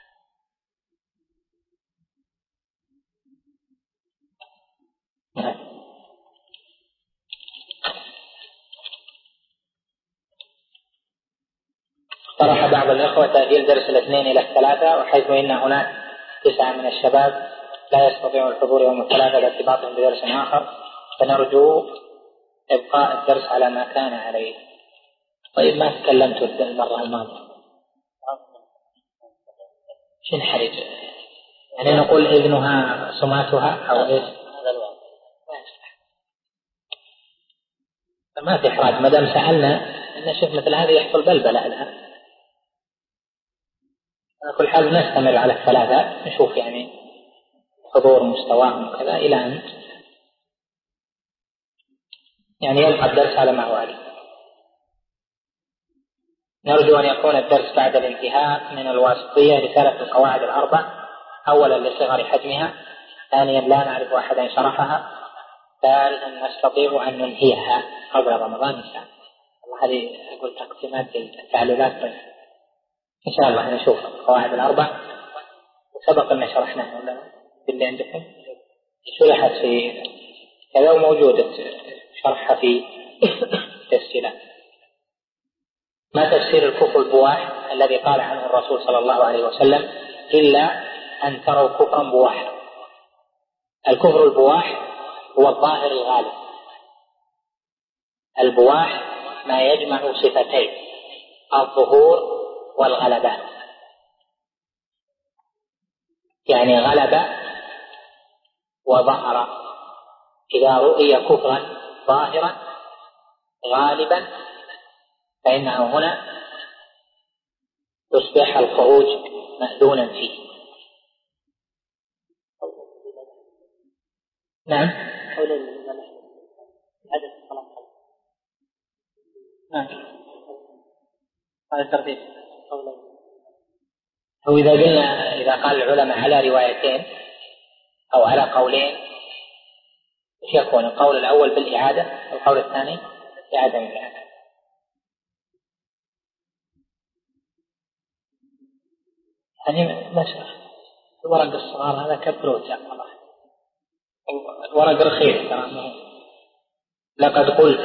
اقترح بعض الإخوة تأجيل درس الاثنين إلى الثلاثة، وحيث إن هناك 9 من الشباب لا يستطيعون الحضور يوم الثلاثة لارتباطهم بدرس آخر، فنرجو إبقاء الدرس على ما كان عليه. طيب، ما تكلمت المرة الماضية، شن حرج؟ يعني نقول إذنها سماتها أو إيش؟ ما في إحراج ما دام سألنا. إن شوف مثل هذا يحصل بلبلة الآن. على كل حال نستمر على الثلاثة، نشوف يعني حضور مستواهم وكذا إلى أن يعني يبقى الدرس على ما هو عليه. نرجو أن يكون الدرس بعد الانتهاء من الواسطية رسالة القواعد الأربع، أولا لصغر حجمها، ثانيا لا نعرف أحدا شرحها، ثالثا نستطيع أن ننهيها قبل رمضان إن شاء الله. هذه أقول تقسيمات التعليلات. طيب إن شاء الله نشوف القواعد الأربع، سبق أن شرحناها ولا باللي عندكم شرحت في كذا وموجودة شرحها في تسجيلات. ما تفسير الكفر البواح الذي قال عنه الرسول صلى الله عليه وسلم: إلا أن تروا كفرا بواحا؟ الكفر البواح هو الظاهر الغالب. البواح ما يجمع صفتين: الظهور والغلبة. يعني غلب وظهر. إذا رؤي كفرا ظاهرا غالبا فإنه هنا يصبح الخروج مأذونا فيه. نعم. هذا الترتيب. أو إذا قلنا إذا قال العلماء على روايتين أو على قولين، إيش يكون؟ القول الأول بالإعادة، القول الثاني بعدم الإعادة. يعني مثلا الورق الصغار هذا كبروت يا الله، الورق رخيص ترى. لقد قلت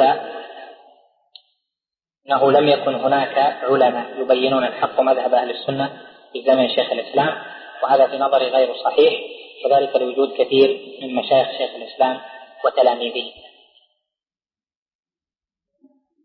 أنه لم يكن هناك علماء يبينون الحق مذهب أهل السنة في زمن شيخ الإسلام، وهذا في نظري غير صحيح، وذلك لوجود كثير من مشايخ شيخ الإسلام وتلاميذه.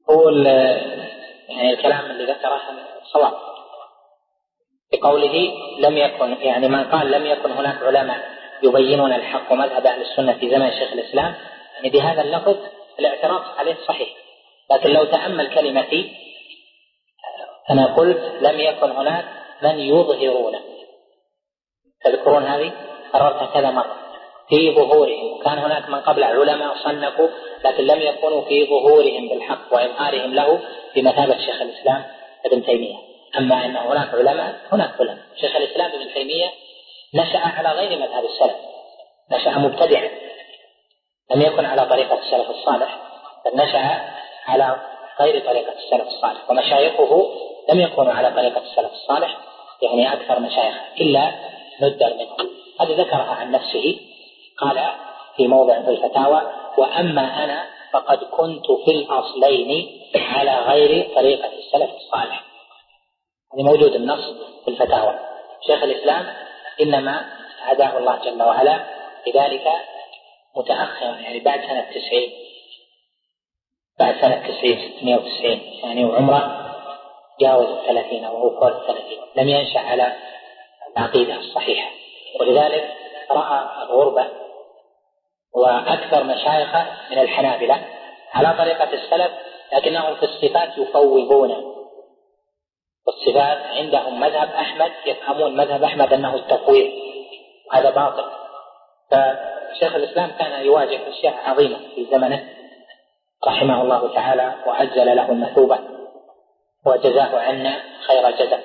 هو يعني الكلام اللي ذكره صواب بقوله لم يكن، يعني من قال لم يكن هناك علماء يبينون الحق ومذهب أهل السنة في زمن شيخ الإسلام، يعني بهذا اللفظ الاعتراف عليه صحيح. لكن لو تأمل كلمتي أنا قلت لم يكن هناك من يظهرون، تذكرون هذه قررتها كذا مرة، في ظهورهم. وكان هناك من قبل علماء صنفوا لكن لم يكونوا في ظهورهم بالحق وإظهارهم له بمثابة شيخ الإسلام ابن تيمية. أما أن هناك علماء، هناك علماء. شيخ الإسلام ابن تيمية نشأ على غير مذهب السلف، نشأ مبتدعا، لم يكن على طريقة السلف الصالح، بل نشأ على غير طريقة السلف الصالح، ومشايخه لم يكونوا على طريقة السلف الصالح، يعني أكثر مشايخ إلا ندر منهم. هذا ذكرها عن نفسه، قال في موضع في الفتاوى: وأما أنا فقد كنت في الأصلين على غير طريقة السلف الصالح. هذا موجود النص في الفتاوى. شيخ الإسلام إنما هداه الله جل وعلا لذلك متأخرا، يعني بعد سنة 90، بعد سنة 690 يعني، وعمره جاوز 30 أو فوق 30، لم ينشأ على العقيدة الصحيحة، ولذلك رأى الغربة. وأكثر مشايخه من الحنابلة على طريقة السلف، لكنهم في الصفات يفوضون، والصفات عندهم مذهب أحمد، يفهمون مذهب أحمد أنه التفويض، هذا باطل. فشيخ الإسلام كان يواجه أشياء عظيمة في زمنه رحمه الله تعالى، وعجل له المثوبة وجزاه عنا خير الجزاء.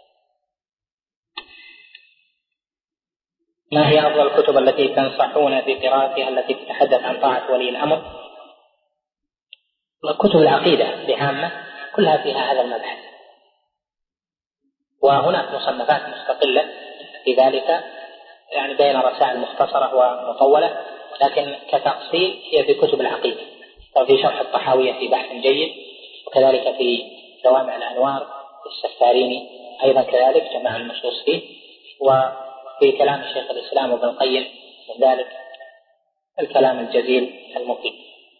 ما هي أفضل الكتب التي تنصحون بقراءتها التي تتحدث عن طاعة ولي الأمر؟ كتب العقيدة بعامة كلها فيها هذا المبحث، وهناك مصنفات مستقلة في ذلك، يعني بين رسائل مختصرة ومطولة، لكن كتفصيل هي في كتب العقيدة، وفي شرح الطحاوية في بحث جيد، وكذلك في جوامع الأنوار السفاريني أيضا كذلك جمع النصوص فيه، وفي كلام الشيخ الإسلام ابن القيم من ذلك الكلام الجزيل المفيد.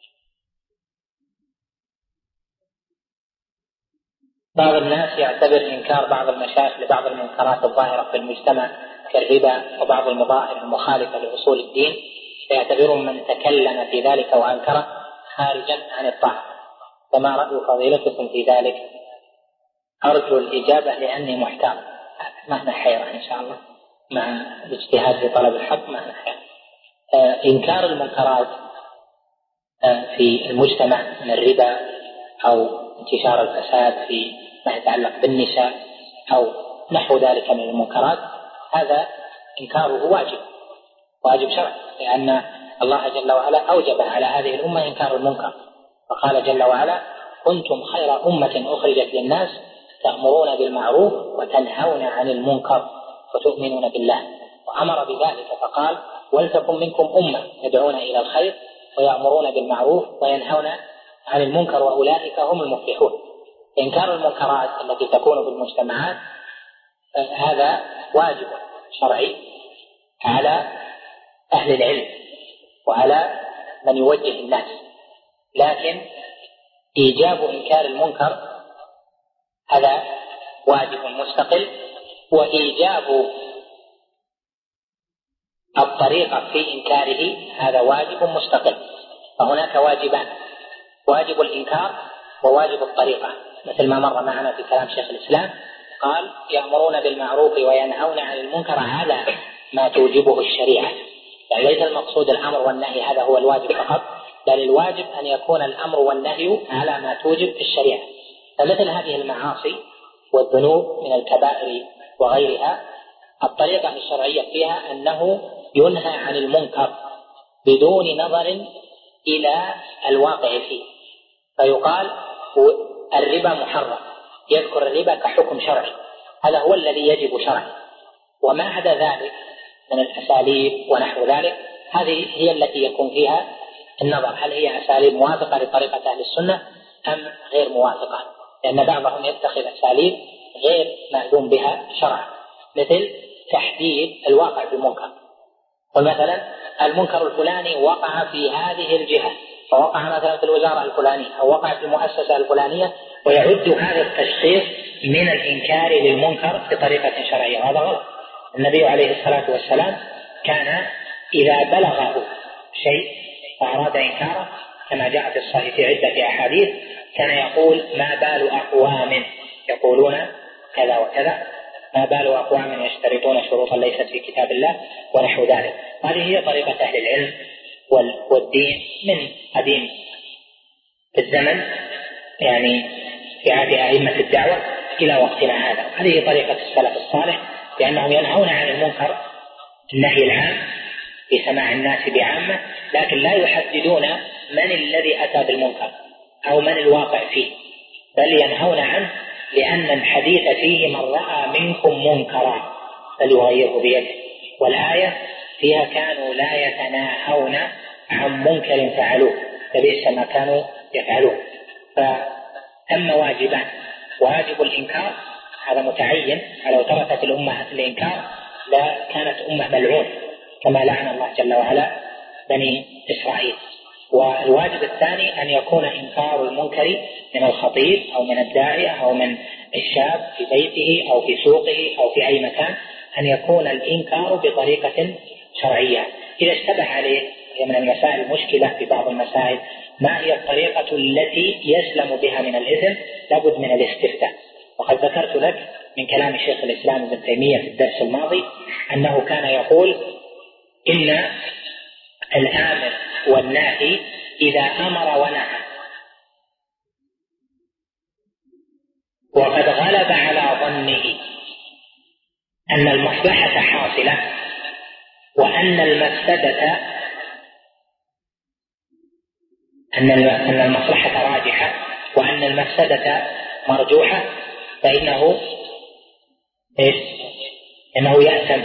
بعض الناس يعتبر إنكار بعض المشايخ لبعض المنكرات الظاهرة في المجتمع كالربا وبعض المظاهر المخالفة لأصول الدين، فيعتبرون من تكلم في ذلك وأنكره خارجا عن الطاعة، فما رأي فضيلتكم في ذلك؟ أرجو الإجابة لأني محتار. ما حيرة إن شاء الله مع الاجتهاد في طلب الحق، ما حيرة. إنكار المنكرات في المجتمع من الربا أو انتشار الفساد في ما يتعلق بالنساء أو نحو ذلك من المنكرات، هذا إنكاره واجب شرعي، لأن الله جل وعلا أوجب على هذه الأمة إنكار المنكر، فقال جل وعلا: كنتم خير أمة أخرجت للناس تأمرون بالمعروف وتنهون عن المنكر وتؤمنون بالله. وأمر بذلك فقال: ولتكن منكم أمة يدعون إلى الخير ويأمرون بالمعروف وينهون عن المنكر وأولئك هم المفلحون. إنكار المنكرات التي تكون في المجتمعات هذا واجب شرعي على أهل العلم وعلى من يوجه الناس، لكن إيجاب إنكار المنكر هذا واجب مستقل، وإيجاب الطريقة في إنكاره هذا واجب مستقل. فهناك واجبان: واجب الإنكار وواجب الطريقة، مثل ما مر معنا في كلام شيخ الإسلام، قال: يأمرون بالمعروف وينهون عن المنكر على ما توجبه الشريعة. يعني ليس المقصود الأمر والنهي هذا هو الواجب فقط، بل الواجب أن يكون الأمر والنهي على ما توجب الشريعة. فمثل هذه المعاصي والذنوب من الكبائر وغيرها، الطريقة الشرعية فيها أنه ينهى عن المنكر بدون نظر إلى الواقع فيه، فيقال الربا محرم، يذكر الربا كحكم شرعي، هذا هو الذي يجب شرعا. وما عدا ذلك من الأساليب ونحو ذلك، هذه هي التي يكون فيها النظر، هل هي أساليب موافقة لطريقة أهل السنة أم غير موافقة، لأن بعضهم يتخذ أساليب غير مأذون بها شرعا، مثل تحديد الواقع بالمنكر. ومثلا المنكر الفلاني وقع في هذه الجهة، فوقع مثلا في الوزارة الفلانية أو وقع في المؤسسة الفلانية، ويعد هذا التشخيص من الإنكار للمنكر بطريقة شرعية، وهذا غلط. النبي عليه الصلاة والسلام كان إذا بلغه شيء فأراد إنكاره كما جاء في الصحيح في عدة أحاديث كان يقول: ما بال أقوام يقولون كذا وكذا، ما بال أقوام يشترطون شروطا ليست في كتاب الله، ونحو ذلك. هذه هي طريقة أهل العلم والدين من قديم الزمن، يعني في عهد أئمة الدعوة إلى وقتنا هذا. هذه طريقة السلف الصالح، لأنهم ينهون عن المنكر النهي العام بسماع الناس بعامة، لكن لا يحددون من الذي أتى بالمنكر أو من الواقع فيه، بل ينهون عنه، لأن الحديث فيه: من رأى منكم منكرا فليغيره بيده. والآية فيها: كانوا لا يتناهون عن منكر فعلوه فبئس ما كانوا يفعلون. فأما واجبان: واجب الإنكار هذا متعين، فلو تركت الأمة الإنكار لا كانت أمة ملعون كما لعن الله جل وعلا بني إسرائيل. والواجب الثاني أن يكون إنكار المنكر من الخطيب أو من الداعية أو من الشاب في بيته أو في سوقه أو في أي مكان، أن يكون الإنكار بطريقة شرعية. إذا اشتبه عليه، هي من المسائل المشكلة في بعض المسائل، ما هي الطريقة التي يسلم بها من الإثم؟ لابد من الاستفتاء. وقد ذكرت لك من كلام شيخ الإسلام ابن تيمية في الدرس الماضي أنه كان يقول: إن الآمر والناهي إذا أمر ونهى وقد غلب على ظنه أن المصلحة حاصلة وأن المفسدة أن المصلحة راجحة وأن المفسدة مرجوحة، فإنه يأثم.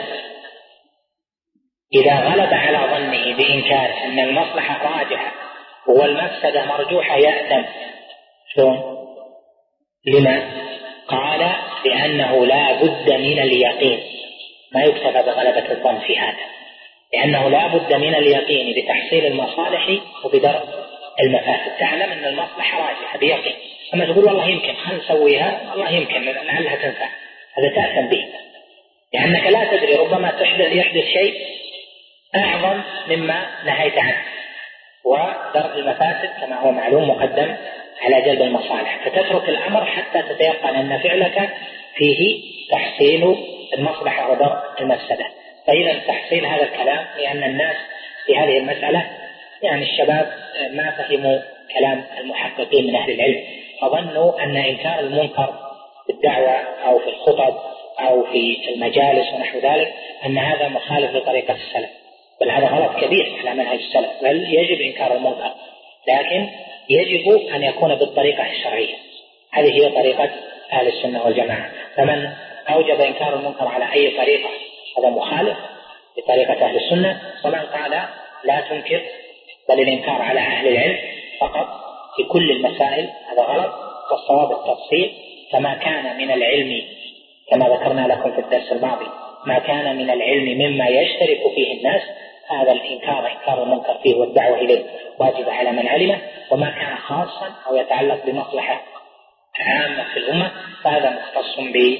إذا غلب على ظنه بإنكار أن المصلحة راجحة والمفسدة مرجوحة يأثم. شلون؟ لما؟ قال: لأنه لا بد من اليقين. ما يكتفى بغلبة الظن في هذا، لأنه لا بد من اليقين بتحصيل المصالح وبدرء المفاسد. تعلم أن المصلحة راجحة بيقين، أما تقول والله يمكن خلنا نسويها، والله يمكن لعلها تنفع، هذا تأثم به، لأنك لا تدري، ربما يحدث شيء أعظم مما نهيت عنه، ودرء المفاسد كما هو معلوم مقدم على جلب المصالح، فتترك الأمر حتى تتيقن أن فعلك فيه تحصيل المصلحة ودرء المفسدة. فإذا تحصيل هذا الكلام، لأن الناس في هذه المسألة يعني الشباب ما فهموا كلام المحققين من أهل العلم، فظنوا أن إنكار المنكر في الدعوة أو في الخطب أو في المجالس ونحو ذلك أن هذا مخالف لطريقة السلف، بل هذا غلط كبير على منهج السلف. بل يجب إنكار المنكر، لكن يجب أن يكون بالطريقة الشرعية. هذه هي طريقة أهل السنة والجماعة. فمن أوجب إنكار المنكر على أي طريقة هذا مخالف لطريقة أهل السنة، ومن قال لا تنكر بل الإنكار على أهل العلم فقط في كل المسائل هذا غلط. والصواب التفصيل، فما كان من العلم كما ذكرنا لكم في الدرس الماضي، ما كان من العلم مما يشترك فيه الناس، هذا إنكار المنكر فيه والدعوة إليه واجب على من علمه. وما كان خاصا أو يتعلق بمصلحة عامة في الأمة فهذا مختص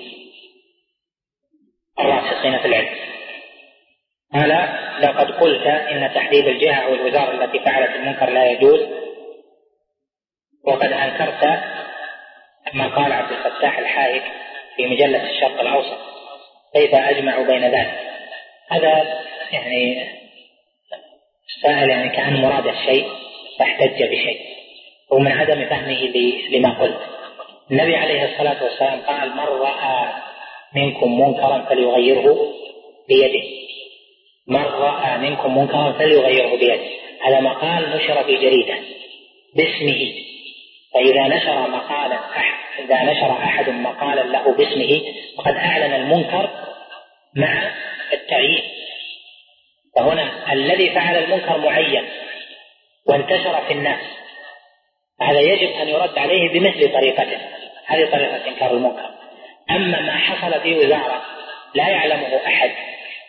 بالراسخين في العلم. قال: لقد قلت إن تحديد الجهة أو الوزارة التي فعلت المنكر لا يجوز، وقد أنكرت ما قال عبد الفتاح الحائك في مجلة الشرق الأوسط، كيف أجمع بين ذلك؟ هذا يعني السائل يعني كأن مراد الشيء فاحتج بشيء، ومن عدم فهمه لما قلت. النبي عليه الصلاة والسلام قال: من رأى منكم منكرا فليغيره بيده. من رأى منكم منكرا فليغيره بيده، هذا مقال نشر في جريدة باسمه، فإذا نشر أحد مقالا له باسمه فقد أعلن المنكر مع التعيين. فهنا الذي فعل المنكر معين وانتشر في الناس، هذا يجب أن يرد عليه بمثل طريقته. هذه طريقة إنكار المنكر. أما ما حصل في وزارة لا يعلمه أحد،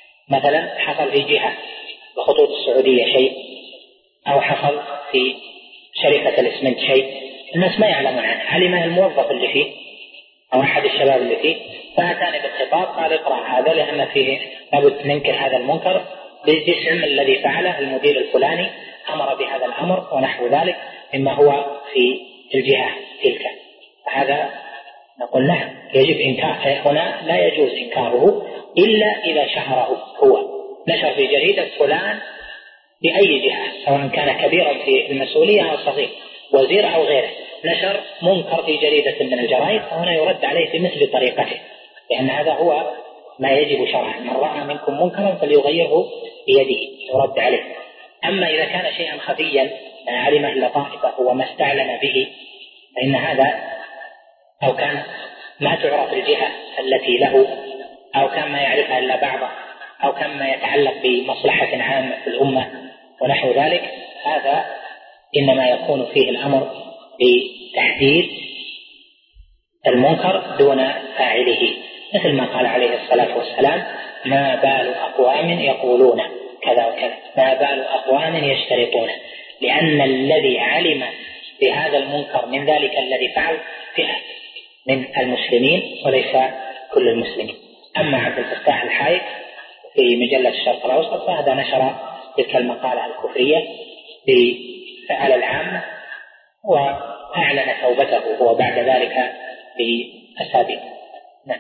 مثلا حصل في جهة بخطوط السعودية شيء، أو حصل في شركة الإسمنت شيء الناس ما يعلمون عنه، علمه الموظف اللي فيه أو أحد الشباب اللي فيه، فأتاني بالخطاب قال اقرأ هذا لأن فيه لابد ننكر هذا المنكر بالجسم الذي فعله المدير الفلاني أمر بهذا الأمر ونحو ذلك مما هو في الجهة تلك. هذا نقول نعم يجب إنكار، هنا لا يجوز إنكاره إلا إذا شهره هو، نشر في جريدة فلان بأي جهة سواء كان كبيرا في المسؤولية أو صغير وزير أو غيره، نشر منكر في جريدة من الجرائد، فهنا يرد عليه بمثل طريقته، لأن هذا هو ما يجب شرعا، من رأى منكم منكرا فليغيره بيده يرد عليه. أما إذا كان شيئا خفيا ما علمه إلا طائفة وما استعلن به فإن هذا أو كان ما تعرف الجهة التي له أو كان ما يعرفها إلا بعضه أو كان ما يتعلق بمصلحة عامة في الأمة ونحو ذلك، هذا إنما يكون فيه الأمر بتحديد المنكر دون فاعله، مثل ما قال عليه الصلاة والسلام ما بال أقوام يقولون كذا وكذا، ما بال أقوام يشترطون، لأن الذي علم بهذا المنكر من ذلك الذي فعل فئة من المسلمين وليس كل المسلمين. أما عبد الفتاح الحايك في مجلة الشرق الأوسط فهذا نشر تلك المقالة الكفرية على العامة وأعلن توبته هو بعد ذلك بأسابيع. نعم.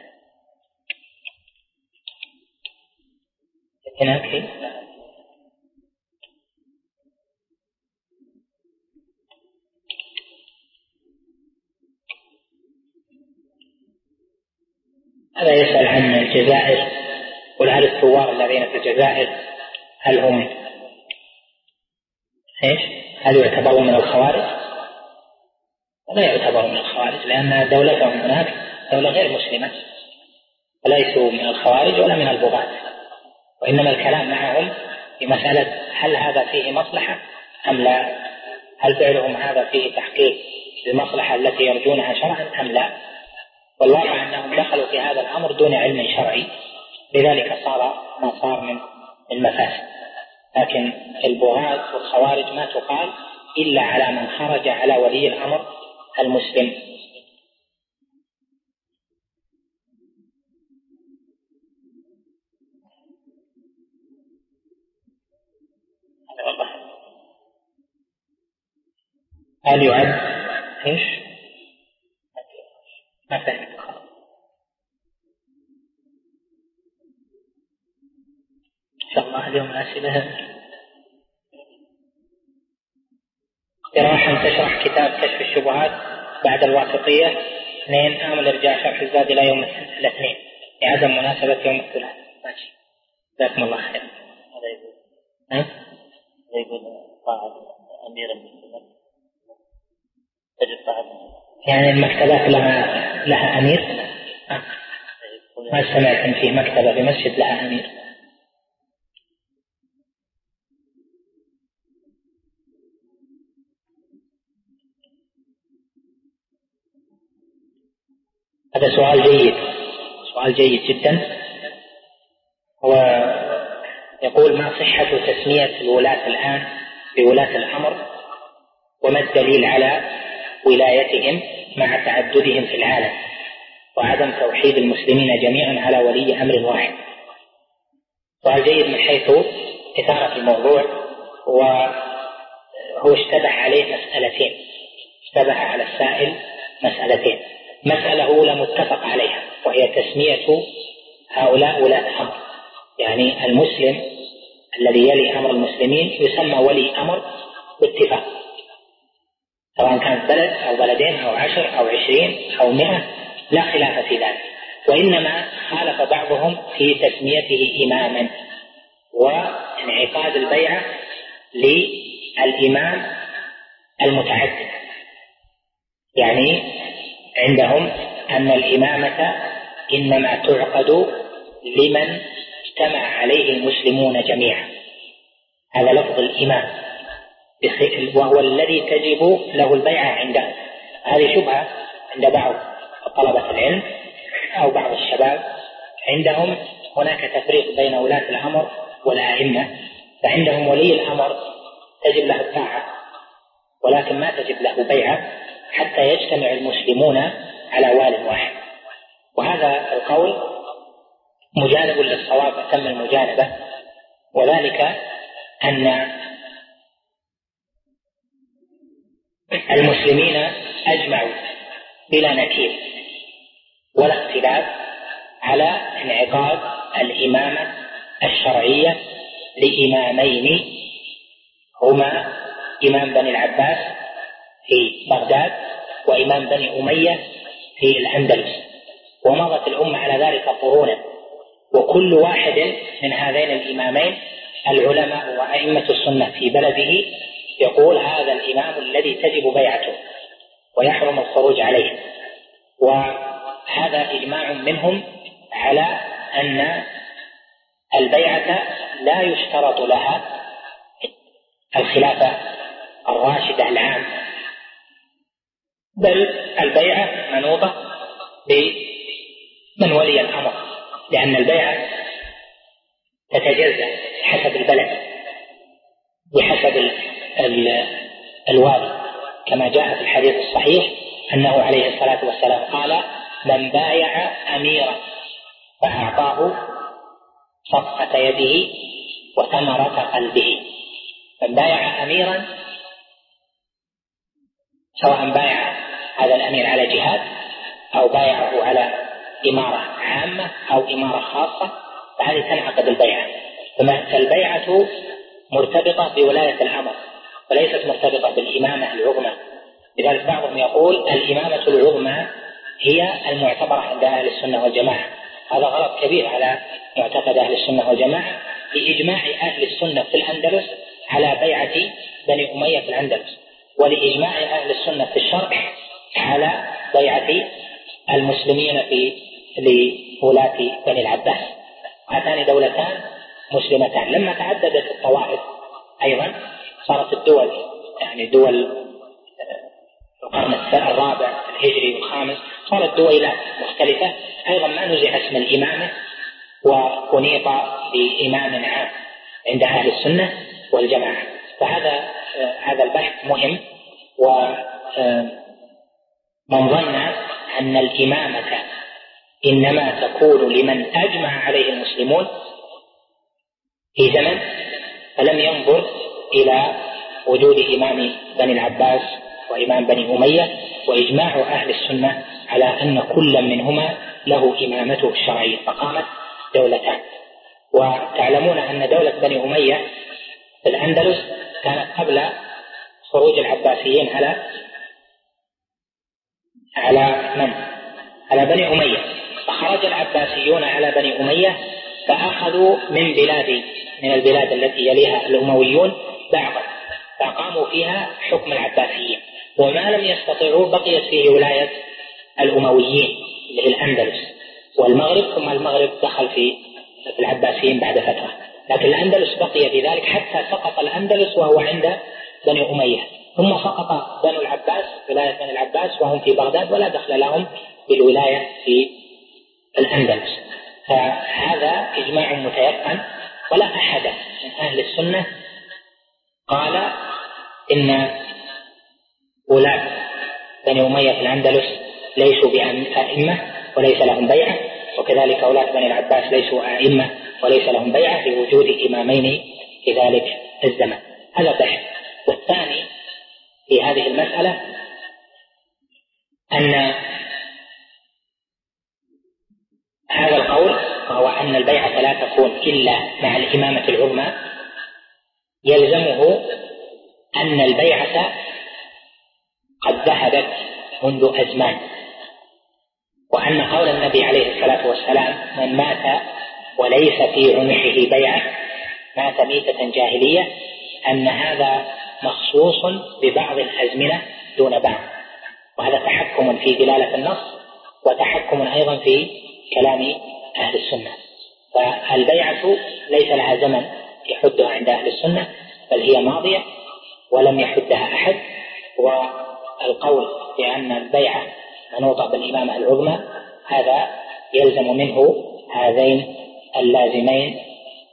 هناك هذا يسأل عن الجزائر، وهل الثوار الذين في الجزائر هل هم هل يعتبرون من الخوارج؟ لا يعتبرون من الخوارج، لأن دولتهم هناك دولة غير مسلمة، وليسوا من الخوارج ولا من البغاة، وإنما الكلام معهم في مسألة هل هذا فيه مصلحة أم لا، هل فعلهم هذا فيه تحقيق للمصلحة التي يرجونها شرعا أم لا. والواقع أنهم دخلوا في هذا الأمر دون علم شرعي، لذلك صار ما صار من المفاسد. لكن البغاة والخوارج ما تقال إلا على من خرج على ولي الأمر المسلم. هل يعد إيش؟ ما فهمت. إن شاء الله اليوم أسئلة. اقتراحا تشرح كتاب كشف الشبهات بعد الواسطية 2 آمل إرجاع شرح الزاد إلى يوم الاثنين لعدم مناسبة يوم الثلاث. ماشي، جزاكم الله خير. هذا يقول يقول قاعد أمير المسلمين تجد قاعد يعني المكتبات لها أمير؟ ما سمعت أن فيه مكتبة بمسجد لها أمير. هذا سؤال جيد جدا. ويقول ما صحة تسمية الولاة الآن بولاة الأمر، وما الدليل على ولايتهم مع تعددهم في العالم وعدم توحيد المسلمين جميعا على ولي أمر واحد. سؤال جيد من حيث إثارة الموضوع، وهو اشتبه عليه مسألتين، اشتبه على السائل مسألتين. مسألة أولى متفق عليها وهي تسمية هؤلاء ولاة أمر، يعني المسلم الذي يلي أمر المسلمين يسمى ولي أمر باتفاق، سواء كان بلد أو بلدين أو 10 أو 20 أو 100 لا خلاف في ذلك. وإنما خالف بعضهم في تسميته إماما وانعقاد البيعة للإمام المتعدد. يعني عندهم أن الإمامة إنما تعقد لمن اجتمع عليه المسلمون جميعا، هذا لفظ الإمام، وهو الذي تجب له البيعة عنده. هذه شبهة عند بعض طلبة العلم أو بعض الشباب، عندهم هناك تفريق بين ولاة الأمر والأئمة، فعندهم ولي الأمر تجب له الطاعة ولكن ما تجب له بيعة حتى يجتمع المسلمون على وال واحد. وهذا القول مجانب للصواب أتم المجانبة، وذلك أن المسلمين أجمعوا بلا نكير ولا اختلاف على انعقاد الإمامة الشرعية لإمامين هما إمام بني العباس في بغداد وإمام بني أمية في الأندلس، ومضت الأمة على ذلك قرونا، وكل واحد من هذين الإمامين العلماء وأئمة السنة في بلده يقول هذا الإمام الذي تجب بيعته ويحرم الخروج عليه. وهذا إجماع منهم على أن البيعة لا يشترط لها الخلافة الراشدة العامة، بل البيعة منوطة بمن ولي الأمر، لأن البيعة تتجزأ حسب البلد بحسب الوالي، كما جاء في الحديث الصحيح أنه عليه الصلاة والسلام قال من بايع أميرا فأعطاه صفقة يده وثمرة قلبه. من بايع أميرا سواء بايع هذا الأمير على جهاد أو بايعه على إمارة عامة أو إمارة خاصة فهذه تنعقد البيعة. فالبيعة مرتبطة بولاية الأمر وليست مرتبطة بالإمامة العظمى. لذلك بعضهم يقول الإمامة العظمى هي المعتبرة عند أهل السنة والجماعة. هذا غلط كبير على معتقد أهل السنة والجماعة، لإجماع أهل السنة في الأندلس على بيعة بني أمية في الأندلس، ولإجماع أهل السنة في الشرق على بيعة المسلمين لولاة بني العباس. هاتان دولتان مسلمتان. لما تعددت الطوائف أيضا صارت الدول، يعني دول القرن الرابع الهجري والخامس، صارت دويلات مختلفة أيضا ما نزع اسم الإمامة وأنيط بإمام عام عند أهل السنة والجماعة. فهذا البحث مهم. ومن ظن أن الإمامة إنما تكون لمن أجمع عليه المسلمون في زمن فلم ينظر إلى وجود إمام بني العباس وإمام بني أمية وإجماع أهل السنة على أن كل منهما له إمامته الشرعية، فقامت دولتان. وتعلمون أن دولة بني أمية في الأندلس كانت قبل خروج العباسيين على بني أمية، فخرج العباسيون على بني أمية فأخذوا من البلاد التي يليها الأمويون بعضا فأقاموا فيها حكم العباسيين، وما لم يستطيعوا بقيت فيه ولاية الأمويين اللي هي الأندلس والمغرب، ثم المغرب دخل في العباسيين بعد فترة، لكن الأندلس بقي في ذلك حتى سقط الأندلس وهو عند بني أمية، ثم سقط بنو العباس ولاية بني العباس وهم في بغداد ولا دخل لهم بالولاية في الأندلس. فهذا إجماع متيقن، ولا أحد من أهل السنة قال إن ولاة بني أمية في الأندلس ليسوا بأئمة وليس لهم بيعة، وكذلك ولاة بني العباس ليسوا أئمة وليس لهم بيعة لوجود إمامين في ذلك الزمن. هذا بحث. والثاني في هذه المسألة أن هذا القول وهو أن البيعة لا تكون إلا مع الإمامة العظمى يلزمه أن البيعة قد ذهبت منذ أزمان، وأن قول النبي عليه الصلاة والسلام من مات وليس في عنقه بيعة مات ميتة جاهلية، أن هذا مخصوص ببعض الأزمنة دون بعض، وهذا تحكم في دلالة النص وتحكم أيضا في كلام أهل السنة. فالبيعة ليس لها زمن يحدها عند أهل السنة، بل هي ماضية ولم يحدها أحد. والقول بأن البيعة منوطة بالإمامة العظمى هذا يلزم منه هذين اللازمين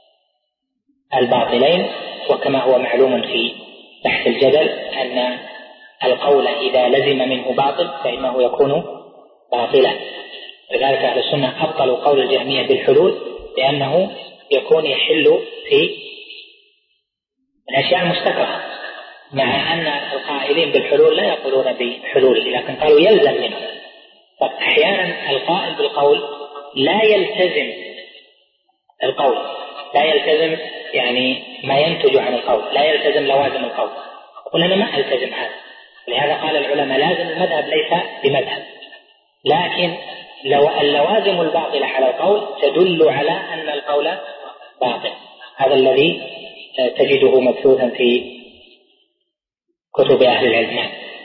الباطلين. وكما هو معلوم في بحث الجدل أن القول إذا لزم منه باطل فإنه يكون باطلا. لذلك أهل السنة أبطلوا قول الجهمية بالحلول، لأنه يكون يحل في الأشياء المستكرهة، مع أن القائلين بالحلول لا يقولون بحلول، لكن قالوا يلزم منه. فأحيانا القائل بالقول لا يلتزم القول، لا يلتزم يعني ما ينتج عن القول، لا يلتزم لوازم القول. يقول أنا ما ألتزم هذا. لهذا قال العلماء لازم المذهب ليس بمذهب، لكن لو اللوازم الباطلة على القول تدل على أن القول باطل. هذا الذي تجده مبثوثا في كتب أهل العلم.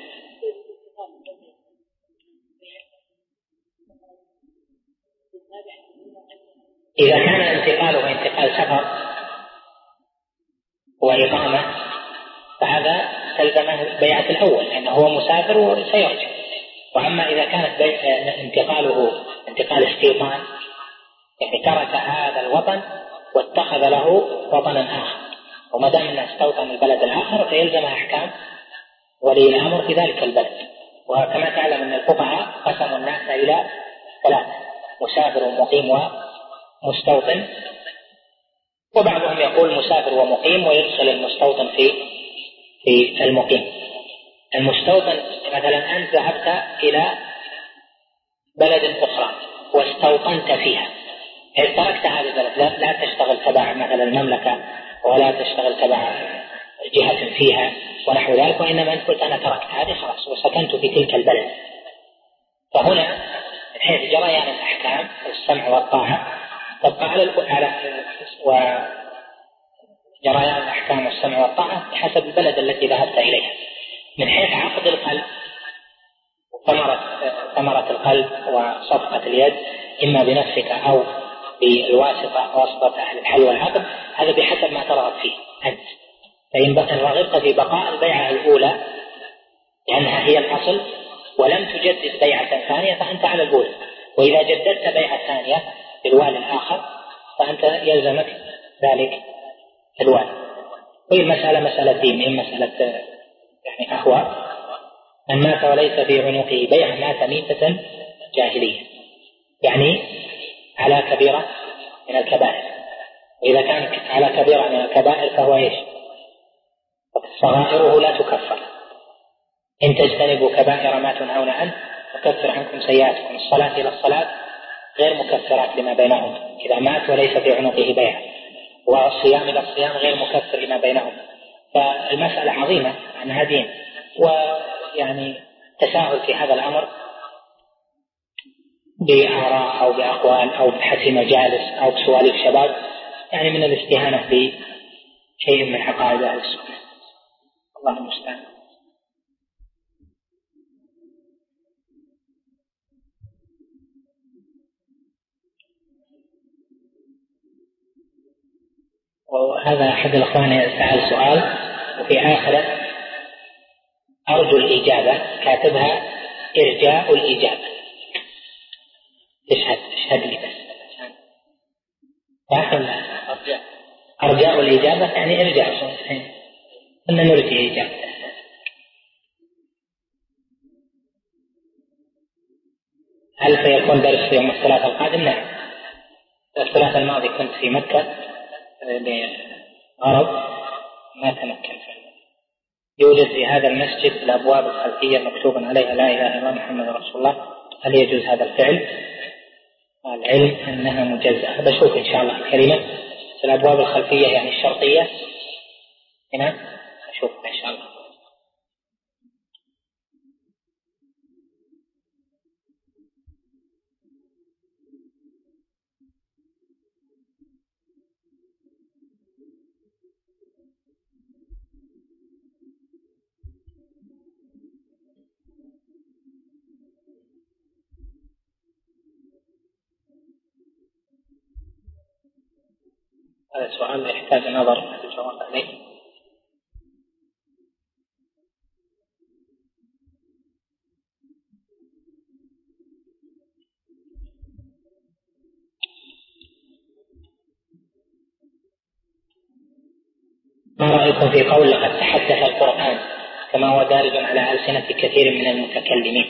إذا كان انتقاله انتقال سفر وإقامة فهذا تلزمه بيعة الأول، لأنه هو مسافر وسيرجع. وأما إذا كانت انتقاله انتقال استيطان، يعني ترك هذا الوطن واتخذ له وطنا آخر، وما دام أنه استوطن البلد الآخر فيلزمه أحكام ولي الأمر في ذلك البلد. وكما تعلم أن الفقهاء قسموا الناس إلى ثلاثة: مسافر ومقيم ومستوطن، وبعضهم يقول مسافر ومقيم ويدخل المستوطن في المقيم. المستوطن مثلا أنت ذهبت إلى بلد أخرى واستوطنت فيها، إذ تركت هذا البلد لا تشتغل تبع مثلا المملكة ولا تشتغل تبع جهة فيها ونحو ذلك، وإنما أنت قلت أنا تركت هذه خلاص وسكنت في تلك البلد. فهنا حيث جريان الأحكام السمع والطاعة تبقى على وجريان الأحكام والسمع والطاعة بحسب البلد التي ذهبت إليها. من حيث عقد القلب ثمرة القلب وصفقة اليد إما بنفسك أو بالواسطة واسطة أهل الحل والعقد، هذا بحسب ما ترغب فيه أنت. فإن رغبت في بقاء البيعة الأولى لأنها هي الأصل ولم تجدد بيعة ثانية فأنت على الأولى، وإذا جددت بيعة ثانية بالوالي الآخر فأنت يلزمك ذلك الوالي. وهي المسألة مسألة دين، من مسألة يعني أهواء. من مات وليس في عنقه بيع مات ميتة جاهلية، يعني على كبيرة من الكبائر. وإذا كان على كبيرة من الكبائر فهو إيش؟ صغائره لا تكفر. إن تجتنبوا كبائر ما تنهون عنه وكفر عنكم سيئاتكم. الصلاة إلى الصلاة غير مكفرات لما بينهم إذا مات وليس في عنقه بيع، والصيام إلى الصيام غير مكفر لما بينهم. فالمسألة عظيمة عنها دين، ويعني تساهل في هذا الأمر بآراء أو بأقوال أو بحث مجالس أو بسوالف شباب يعني من الاستهانة بشيء من عقائد أهل السنة. الله المستعان. وهذا أحد الأخوان سأل سؤال وفي آخره أرجو الإجابة، كاتبها إرجاء الإجابة. اشهد لي بس أرجاء الإجابة يعني إرجاء أن نرجي إجابة. هل سيكون درس في يوم الثلاثاء القادم؟ نعم. الثلاثاء الماضي كنت في مكة لغرض ما تمكن فيه. يوجد في هذا المسجد الأبواب الخلفية مكتوب عليها لا إله إلا الله محمد رسول الله. هل يجوز هذا الفعل؟ العلم أنها مجزأة. بشوف إن شاء الله الكلمة في الأبواب الخلفية يعني الشرطية هنا، أشوف إن شاء الله. هذا السؤال يحتاج نظر في الجواب عليه. ما رأيكم في قول لقد تحدث القرآن كما هو دارج على ألسنة كثير من المتكلمين.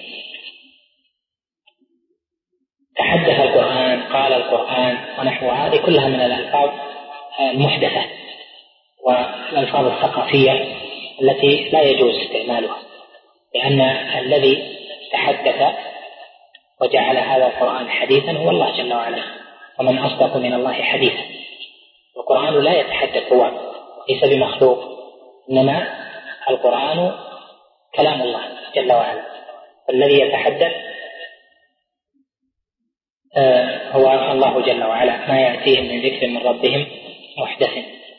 تحدث القرآن، قال القرآن، ونحو هذه كلها من الألفاظ المحدثة والألفاظ الثقافية التي لا يجوز استعمالها، لأن الذي تحدث وجعل هذا القرآن حديثا هو الله جل وعلا، ومن أصدق من الله حديثا. القرآن لا يتحدث، هو ليس بمخلوق، إنما القرآن كلام الله جل وعلا، الذي يتحدث هو الله جل وعلا، ما يأتيهم من ذكر من ربهم محدث.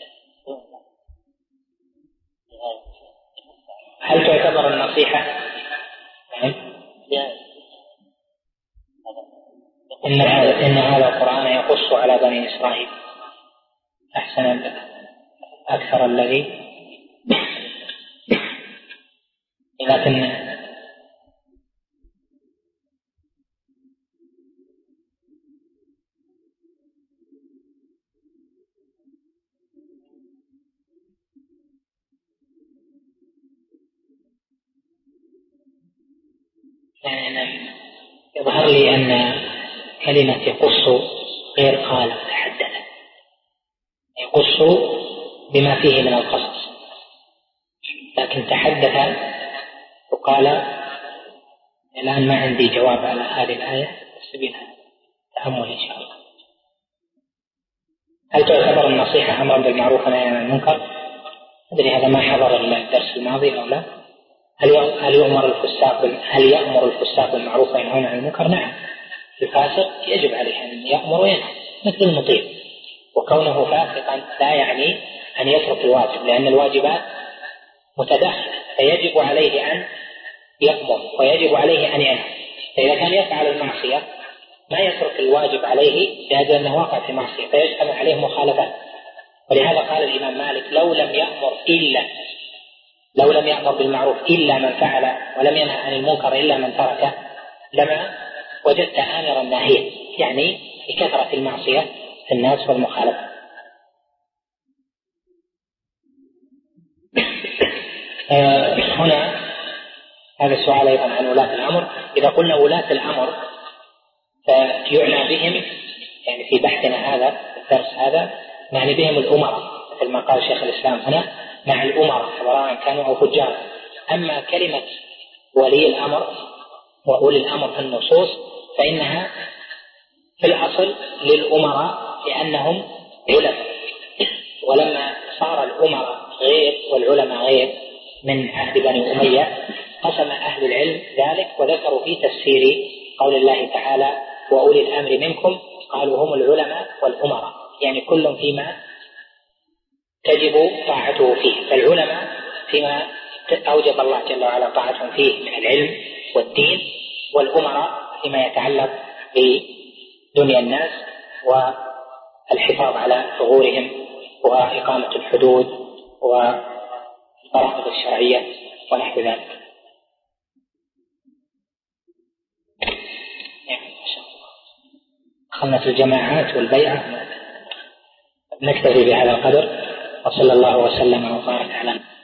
هل تعتبر النصيحة إن هذا القرآن يقص على بني إسرائيل أحسن أكثر الذي، لكن يظهر لي أن كلمة يقص غير قال تحدث، يقص بما فيه من القصص، لكن تحدث وقال الآن ما عندي جواب على هذه الآية، سبيلها تأمل إن شاء الله. هل تعتبر النصيحة أمرا بالمعروف ونهي عن المنكر؟ أدري هذا ما حضر الدرس الماضي أو لا. هل يأمر الفساق بالمعروف وينهون عن المنكر؟ نعم، الفاسق يجب عليه أن يأمر وينهى مثل المطيع، وكونه فاسقا لا يعني أن يترك الواجب، لأن الواجبات متداخلة، فيجب عليه أن يأمر ويجب عليه أن ينهى. فإذا كان يفعل المعصية ما يترك الواجب عليه لأجل أنه واقع في معصية، فيجتمع عليه مخالفات. ولهذا قال الإمام مالك لو لم يأمر بالمعروف إلا من فعل ولم ينهى عن المنكر إلا من تركه لما وجدت آمرا ناهيا، يعني لكثرة المعصية في الناس والمخالفة. هنا هذا السؤال أيضا عن ولاة الأمر. إذا قلنا ولاة الأمر فيعنى بهم، يعني في بحثنا هذا الدرس هذا معني بهم الأمراء، مثل ما قال شيخ الإسلام هنا مع الأمراء سواء كانوا أو فجار. أما كلمة ولي الأمر وأولي الأمر في النصوص فإنها في الأصل للأمراء لأنهم علماء، ولما صار الأمراء غير والعلماء غير من عهد بني أمية قسم أهل العلم ذلك وذكروا في تفسير قول الله تعالى وأولي الأمر منكم، قالوا هم العلماء والأمراء، يعني كل فيما تجب طاعته فيه. فالعلماء فيما أوجب الله جل وعلا طاعتهم فيه من العلم والدين، والأمراء فيما يتعلق بدنيا الناس والحفاظ على ثغورهم وإقامة الحدود والفرائض الشرعية ونحو ذلك. دخلنا في الجماعات والبيعة. نكتفي بهذا القدر، وصلى الله وسلم وبارك على